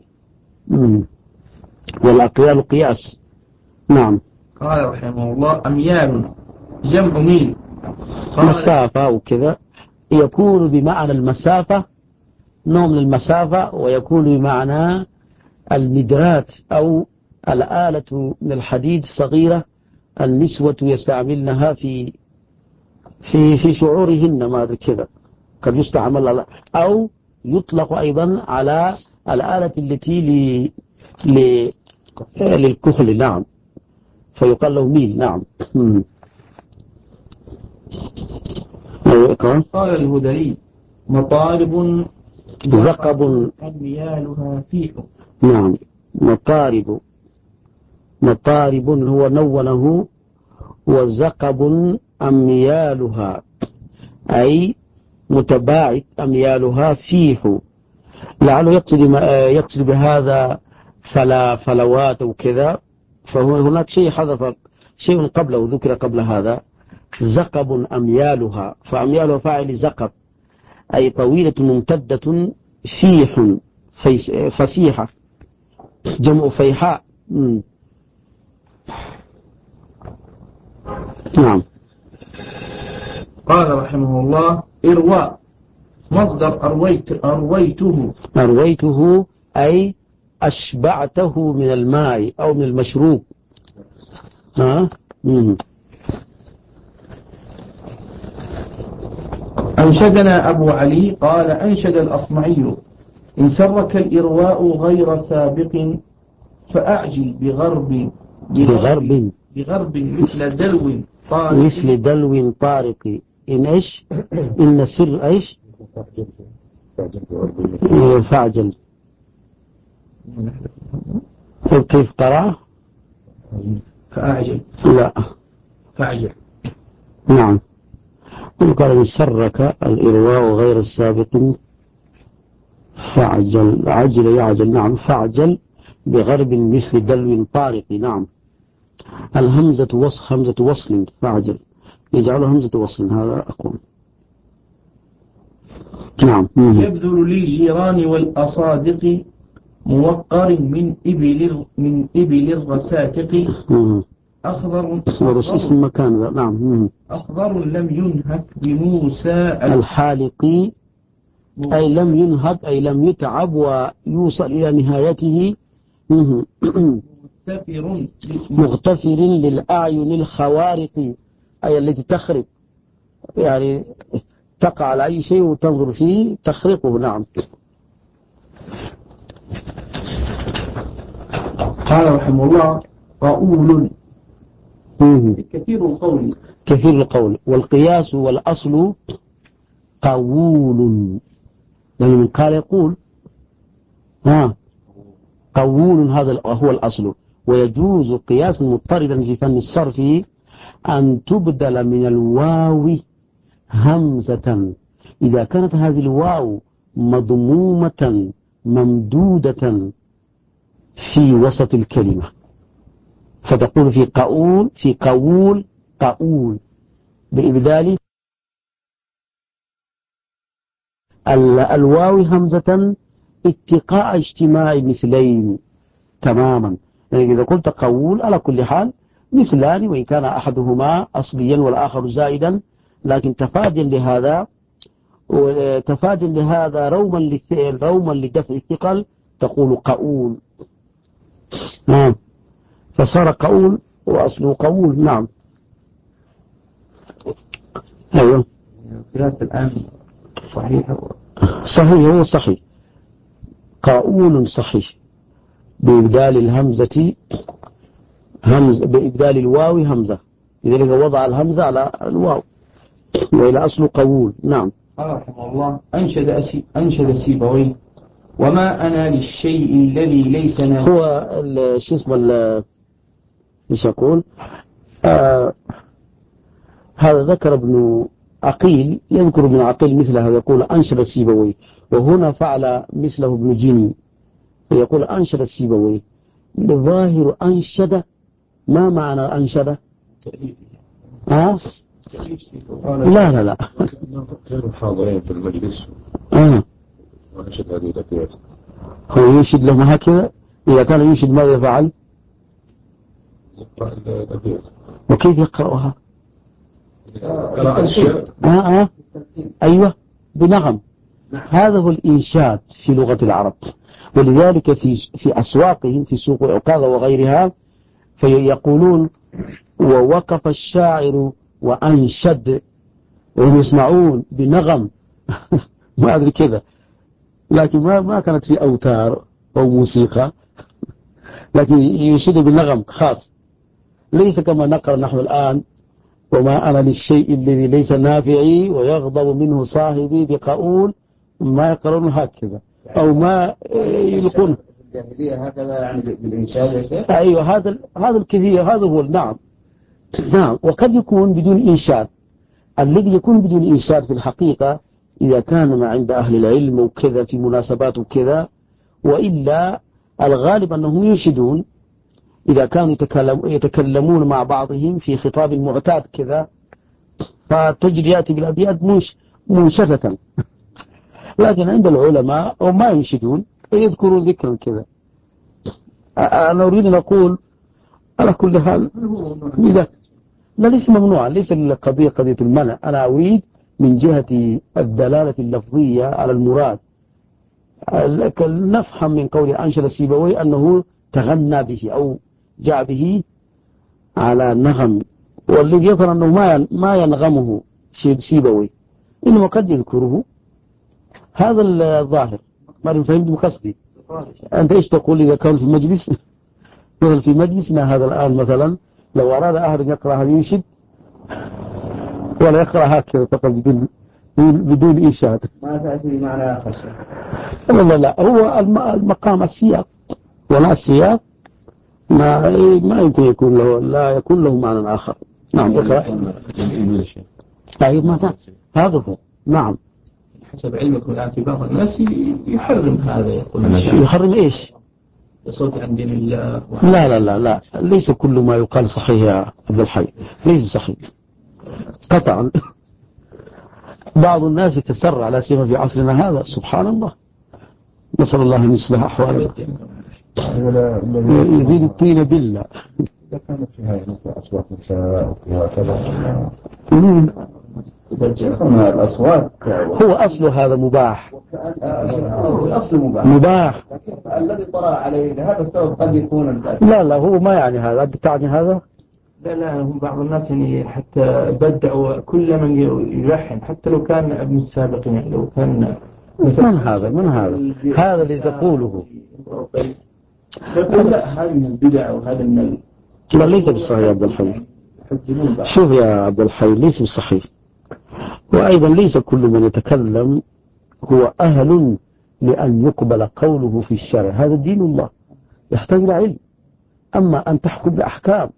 والأقيال قياس. نعم. قال رحمه الله أميال جمع ميل، مسافة وكذا، يكون بمعنى المسافة، نوع من المسافة، ويكون بمعنى المدرات أو الآلة من الحديد الصغيرة النسوة يستعملنها في شعورهن، ما أدري كذا، قد يستعمل أو يطلق أيضا على الآلة التي للكحل. نعم، فيقال له ميل. نعم. قال الهذلي مطارب زقب أميالها فيح. نعم، مطارب هو نونه، وزقب أميالها أي متباعد، أميالها فيح. لعله يقصد بهذا فلوات وكذا، فهناك شيء حذف شيء قبله، ذكر قبل هذا زقب أميالها، فأميالها فاعل زقب أي طويلة ممتدة، فيح فسيحة، جمع فيحاء. نعم. قال رحمه الله إرواء مصدر أرويته أي أشبعته من الماء أو من المشروب. أنشدنا أبو علي قال أنشد الأصمعي إن سرك الإرواء غير سابق فأعجل بغرب مثل دلو طارق. إن إيش إن سر إيش فأعجل. كيف قرأ؟ فأعجل. لا، فأعجل. نعم. قال إن سرك الإرواء غير السابق فأعجل، عجل يعجل. نعم، فأعجل بغرب مثل دلو طارق. نعم. الهمزة همزة وصل، فأعجل يجعله همزة وصل، هذا أقوم. نعم. يبذل للجيران والأصادق موقر من إبل الرساتق أخضر اسم مكان. نعم. أخضر لم ينهك بموسى الحالقي أي لم ينهك أي لم يتعب ويوصل إلى نهايته. مغتفر للأعين الخوارق أي التي تخرق، يعني تقع على أي شيء وتنظر فيه تخرقه. نعم. قال رحمه الله قؤول كثير القول والقياس والأصل قول، يعني من قال يقول قول، هذا هو الأصل. ويجوز قياس مضطردا في فن الصرف أن تبدل من الواو همزة إذا كانت هذه الواو مضمومة ممدودة في وسط الكلمة، فتقول في قول بإبدال الواو همزة اتقاء اجتماع مثلين تماما. يعني إذا قلت قول على كل حال مثلان، وإن كان أحدهما أصليا والآخر زائدا، لكن تفاديا لهذا روما لدفع الثقل تقول قول. فصار قول وأصله قول. نعم. أيوه القياس الآن صحيح. صحيح، هو صحيح، قاؤول صحيح بإبدال الهمزة بإبدال الواو همزة، لذلك وضع الهمزة على الواو وإلى أصل قاؤول. نعم. قال رحمه الله: أنشد سيبويه: وما أنا للشيء الذي ليس نافعا. هو شو اسمه ايش يقول؟ هذا ذكر ابن عقيل، يذكر ابن عقيل مثل هذا، يقول أنشد سيبويه، وهنا فعل مثله ابن جني فيقول أنشد سيبويه. الظاهر أنشد، ما معنى أنشد؟ لا لا لا كانوا حاضرين في المجلس وأنشد هذه الأبيات. هو ينشد لهم هكذا؟ إذا كان ينشد ماذا يفعل؟ يقرأ الأبيات. وكيف يقرأها؟ قراءة الشعر. أيوة بنغم. هذا هو الإنشاد في لغة العرب، ولذلك في أسواقهم في سوق عكاظ وغيرها فيقولون ووقف الشاعر وأنشد، وهم يسمعون بنغم ما أدري كذا، لكن ما كانت في أوتار أو موسيقى، لكن ينشد بالنغم خاص، ليس كما نقرأ نحن الآن: وما أنا للشيء الذي ليس نافعي ويغضب منه صاحبي بقاؤول. ما يقرون هكذا أو ما يلقون الجاهلية هكذا يعني بالإنشاد يا شيخ. أيوة هذا الكثير، هذا هو. نعم. وقد يكون بدون إنشاد. الذي يكون بدون إنشاد في الحقيقة إذا كان ما عند أهل العلم وكذا في مناسبات وكذا، وإلا الغالب أنهم ينشدون إذا كانوا يتكلمون مع بعضهم في خطاب معتاد كذا، فتجد يأتي بالأبيات منشدة. لكن عند العلماء هم ما ينشدون، يذكروا ذكرا كذا. أنا أريد أن أقول على كل حال لا ليس ممنوعا، ليس قضية المنع، أنا أريد من جهة الدلالة اللفظية على المراد. نفهم من قول أنشد سيبويه أنه تغنى به أو جاء به على نغم، والذي يظهر أنه ما ينغمه سيبويه، إنما قد يذكره. هذا الظاهر. ما فهمت قصدي؟ أنت إيش تقول إذا كان في مجلس مثل في مجلسنا هذا الآن مثلا، لو أراد أحد يقرأ هذا ينشد ولا يقرأ هكذا فقط بدون إنشاد، ما تأتي معنى آخر. لا هو المقام السياق، ولا السياق ما يمكن يكون له، لا يكون له معنى آخر. نعم. طيب ما هذا هو. نعم. حسب علمكم الآن في بعض الناس يحرم هذا، يقول يحرم إيش؟ يصد عن دين الله. لا لا لا لا، ليس كل ما يقال صحيح يا عبد الحي، ليس صحيح قطعا. بعض الناس يتسرع على سيما في عصرنا هذا، سبحان الله، نسأل الله أن يصلح أحوالنا. يزيد الطين بالله. إذا كانت فيها مثل أصوات نساء وفيها كذا الأصوات هو أصل هذا مباح. الأصل مباح. الذي طرأ عليه لهذا السبب قد يكون لا هو ما يعني هذا. أنت تعني هذا؟ لا هم بعض الناس يعني حتى بدعوا كل من يلحن حتى لو كان ابن السابقين، يعني لو كان من هذا الذي تقوله؟ لا هذا من البدع وهذا من لا ليس بالصحيح يا عبد الحي. شوف يا عبد الحي، ليس بالصحيح. وأيضا ليس كل من يتكلم هو أهل لأن يقبل قوله في الشرع. هذا دين الله يحتاج إلى علم. أما أن تحكم بأحكام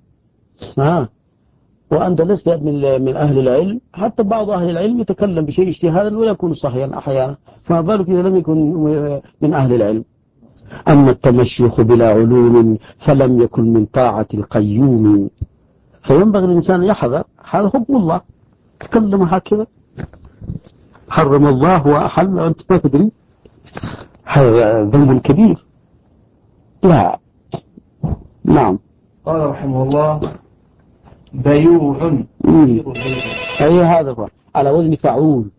وأنت لست من أهل العلم، حتى بعض أهل العلم يتكلم بشيء اجتهادا ولا يكون صحيحا أحيانا، فما بالك إذا لم يكن من أهل العلم. أما التمشيخ بلا علوم فلم يكن من طاعة القيوم، فينبغي الإنسان يحذر. هذا حكم الله، تكلم هكذا حرم الله وأحل وأنت ما تدري، هذا ذنب كبير. لا. نعم. قال رحمه الله: بيوع. أي هذا هو على وزن فعول،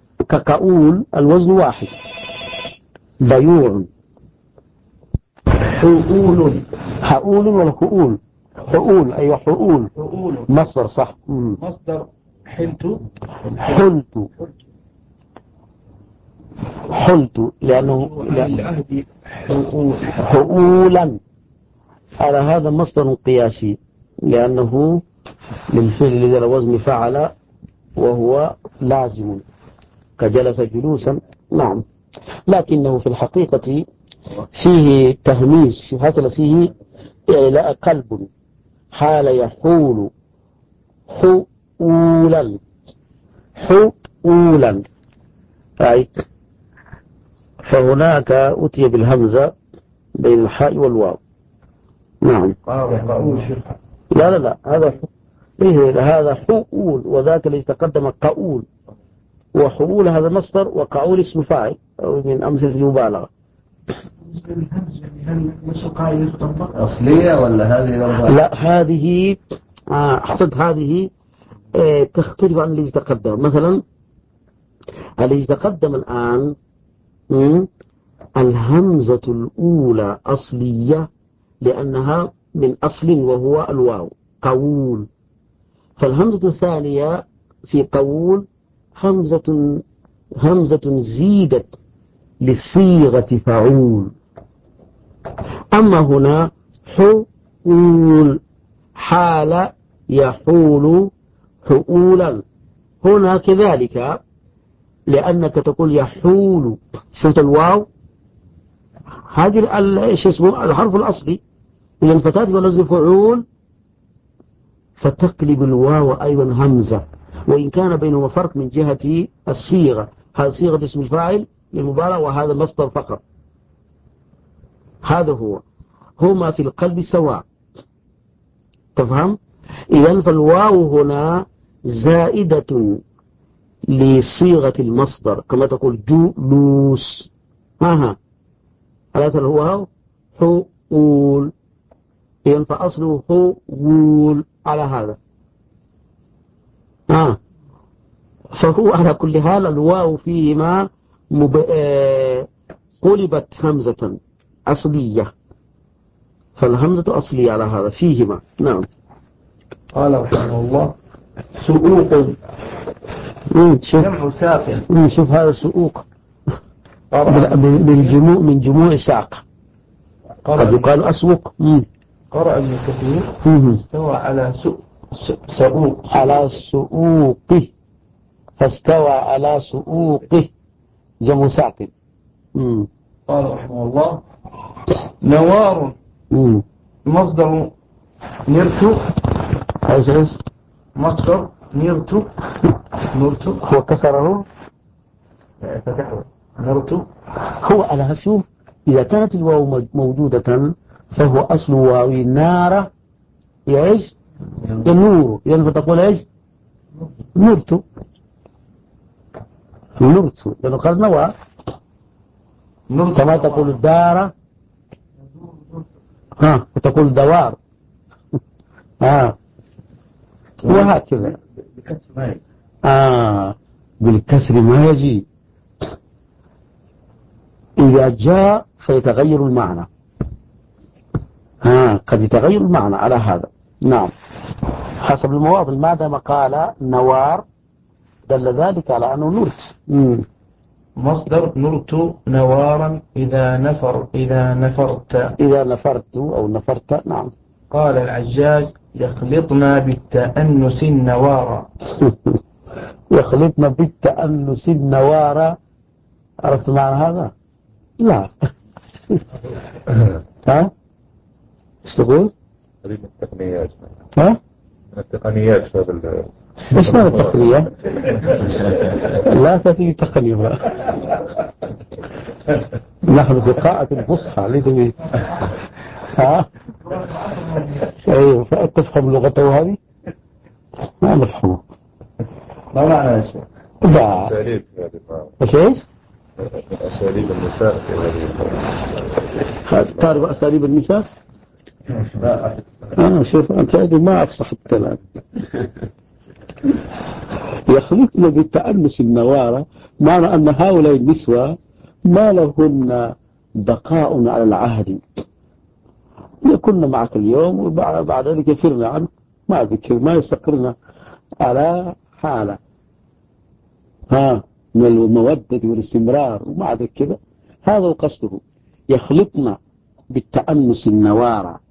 كقاؤول الوزن واحد. بيوع. حؤول. حؤول ولا حؤول؟ حؤول، أيوة حؤول. حؤول مصدر صح. مصدر حلت. حلت لأنه العهد حؤولا، على هذا مصدر قياسي لأنه للفعل الذي على وزن فعل وهو لازم كجلس جلوسا. نعم، لكنه في الحقيقة فيه تهميز، حصل فيه إعلاء قلب حال يحول حؤولا حؤولا، رأيت؟ فهناك أتي بالهمزة بين الحاء والواو. نعم. لا هذا هذا حؤول، وذاك الذي تقدم قؤول، وحؤول هذا مصدر، وقؤول اسم فاعل أو من أمثلة المبالغة. أصلية ولا هذه برضه؟ لا هذه أحسنت، هذه تختلف عن الذي تقدم. مثلا الذي تقدم الآن الهمزة الأولى أصلية لأنها من أصل وهو الواو قول، فالهمزة الثانية في قول همزة زيدت لصيغة فعول. أما هنا حؤول حال يحول حؤولا، هنا كذلك لأنك تقول يحول، شفت الواو هذه الحرف الأصلي، إذا فتاة ولزم فعول فتقلب الواو أيضا همزة، وإن كان بينهما فرق من جهة الصيغة، هذا صيغة اسم الفاعل للمبالغة وهذا مصدر فقط. هذا هما في القلب سواء، تفهم؟ إذن فالواو هنا زائدة لصيغة المصدر كما تقول جلوس. هذا هو حؤول، إذن فأصله حؤول على هذا. فهو على كل حال الواو فيهما قلبت همزة أصلية، فالهمزة أصلية على هذا فيهما. نعم. قال رحمه الله سؤوق. جمع ساق. شوف هذا سؤوق من جموع ساق، قد يقال أسوق. قرأ ابن كثير استوى على سؤوق على سؤوقه، فاستوى على سؤوقه جمع ساق. قال رحمه الله نوار مصدر نرت. ايش مصدر نرت هو كسره فتحه نرت. هو على شوف إذا كانت الواو موجودة فهو أصل واوي نار يعيش النور، يعني فتقول ايش نرت لأنه قال نوى، كما تقول الدار وتقول دوار وهكذا. بالكسر ما يجي، إذا جاء فيتغير المعنى، قد يتغير المعنى على هذا. نعم، حسب المواطن ما دام قال نوار دل ذلك على أنه نرت. مصدر نرت نوارا إذا نفرت أو نفرت. نعم. قال العجاج يخلطنا بالتأنس النوارا. يخلطنا بالتأنس النوارا، عرفت معنى هذا؟ لا. ايش تقول؟ هذه من التقنيات. من التقنيات في هذا ايش معنى التقنية؟ لا تأتي تقنية. نحن في قاعة الفصحى ليس ايوه، تفهم لغته هذه؟ ما نفهمه. ما معنى يا شيخ؟ لا. ايش؟ أساليب النساء في هذه. تعرف أساليب النساء؟ شوف أنت ما أفصح الكلام. يخلطن بالتأنس النوارة، معنى أن هؤلاء النسوة ما لهن بقاء على العهد، كنا معك اليوم وبعد ذلك فرنا عنك، ما ذكر ما يستقرنا على حالة من المودة والاستمرار ومع ذلك كذا. هذا قصده، يخلطنا بالتأنس النوارة.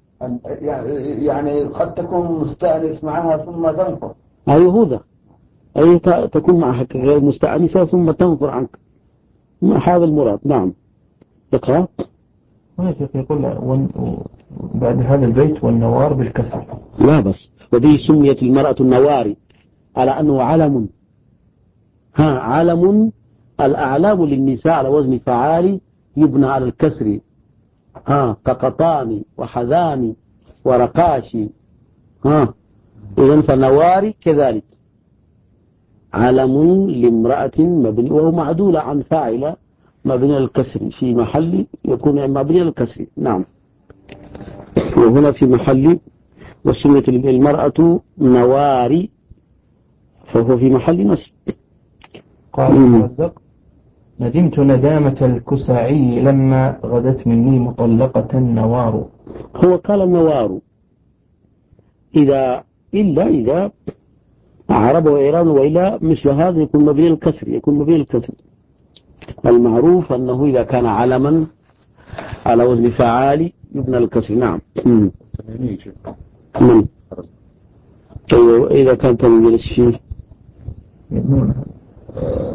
يعني قد تكون مستأنس معها ثم تنفر. أيوه هذا، أي تكون معك غير مستأنسة ثم تنفر عنك، هذا المراد. نعم اقرأ. هنا شيخ يقول بعد هذا البيت والنوار بالكسر. لا بس، وبه سميت المرأة النواري على أنه علم. علم، الأعلام للنساء على وزن فعال يبنى على الكسر، كقطان وحذان ورقاشي. إذن فالنواري كذلك علم لامرأة مبني، وهو معدول عن فاعل مبني الكسر في محل يكون مبني الكسر. نعم، وهنا في محل وسمية المرأة نواري فهو في محل نصب. قال الرزاق: ندمت ندامة الكساعي لما غدت مني مطلقة النوار. هو قال النوار إلا أعرب وإيران، وإلا مثل هذا يكون مبني الكسر. المعروف أنه إذا كان علما على وزن فعال يبنى الكسر. نعم. طيب إذا كان تنجلس فيه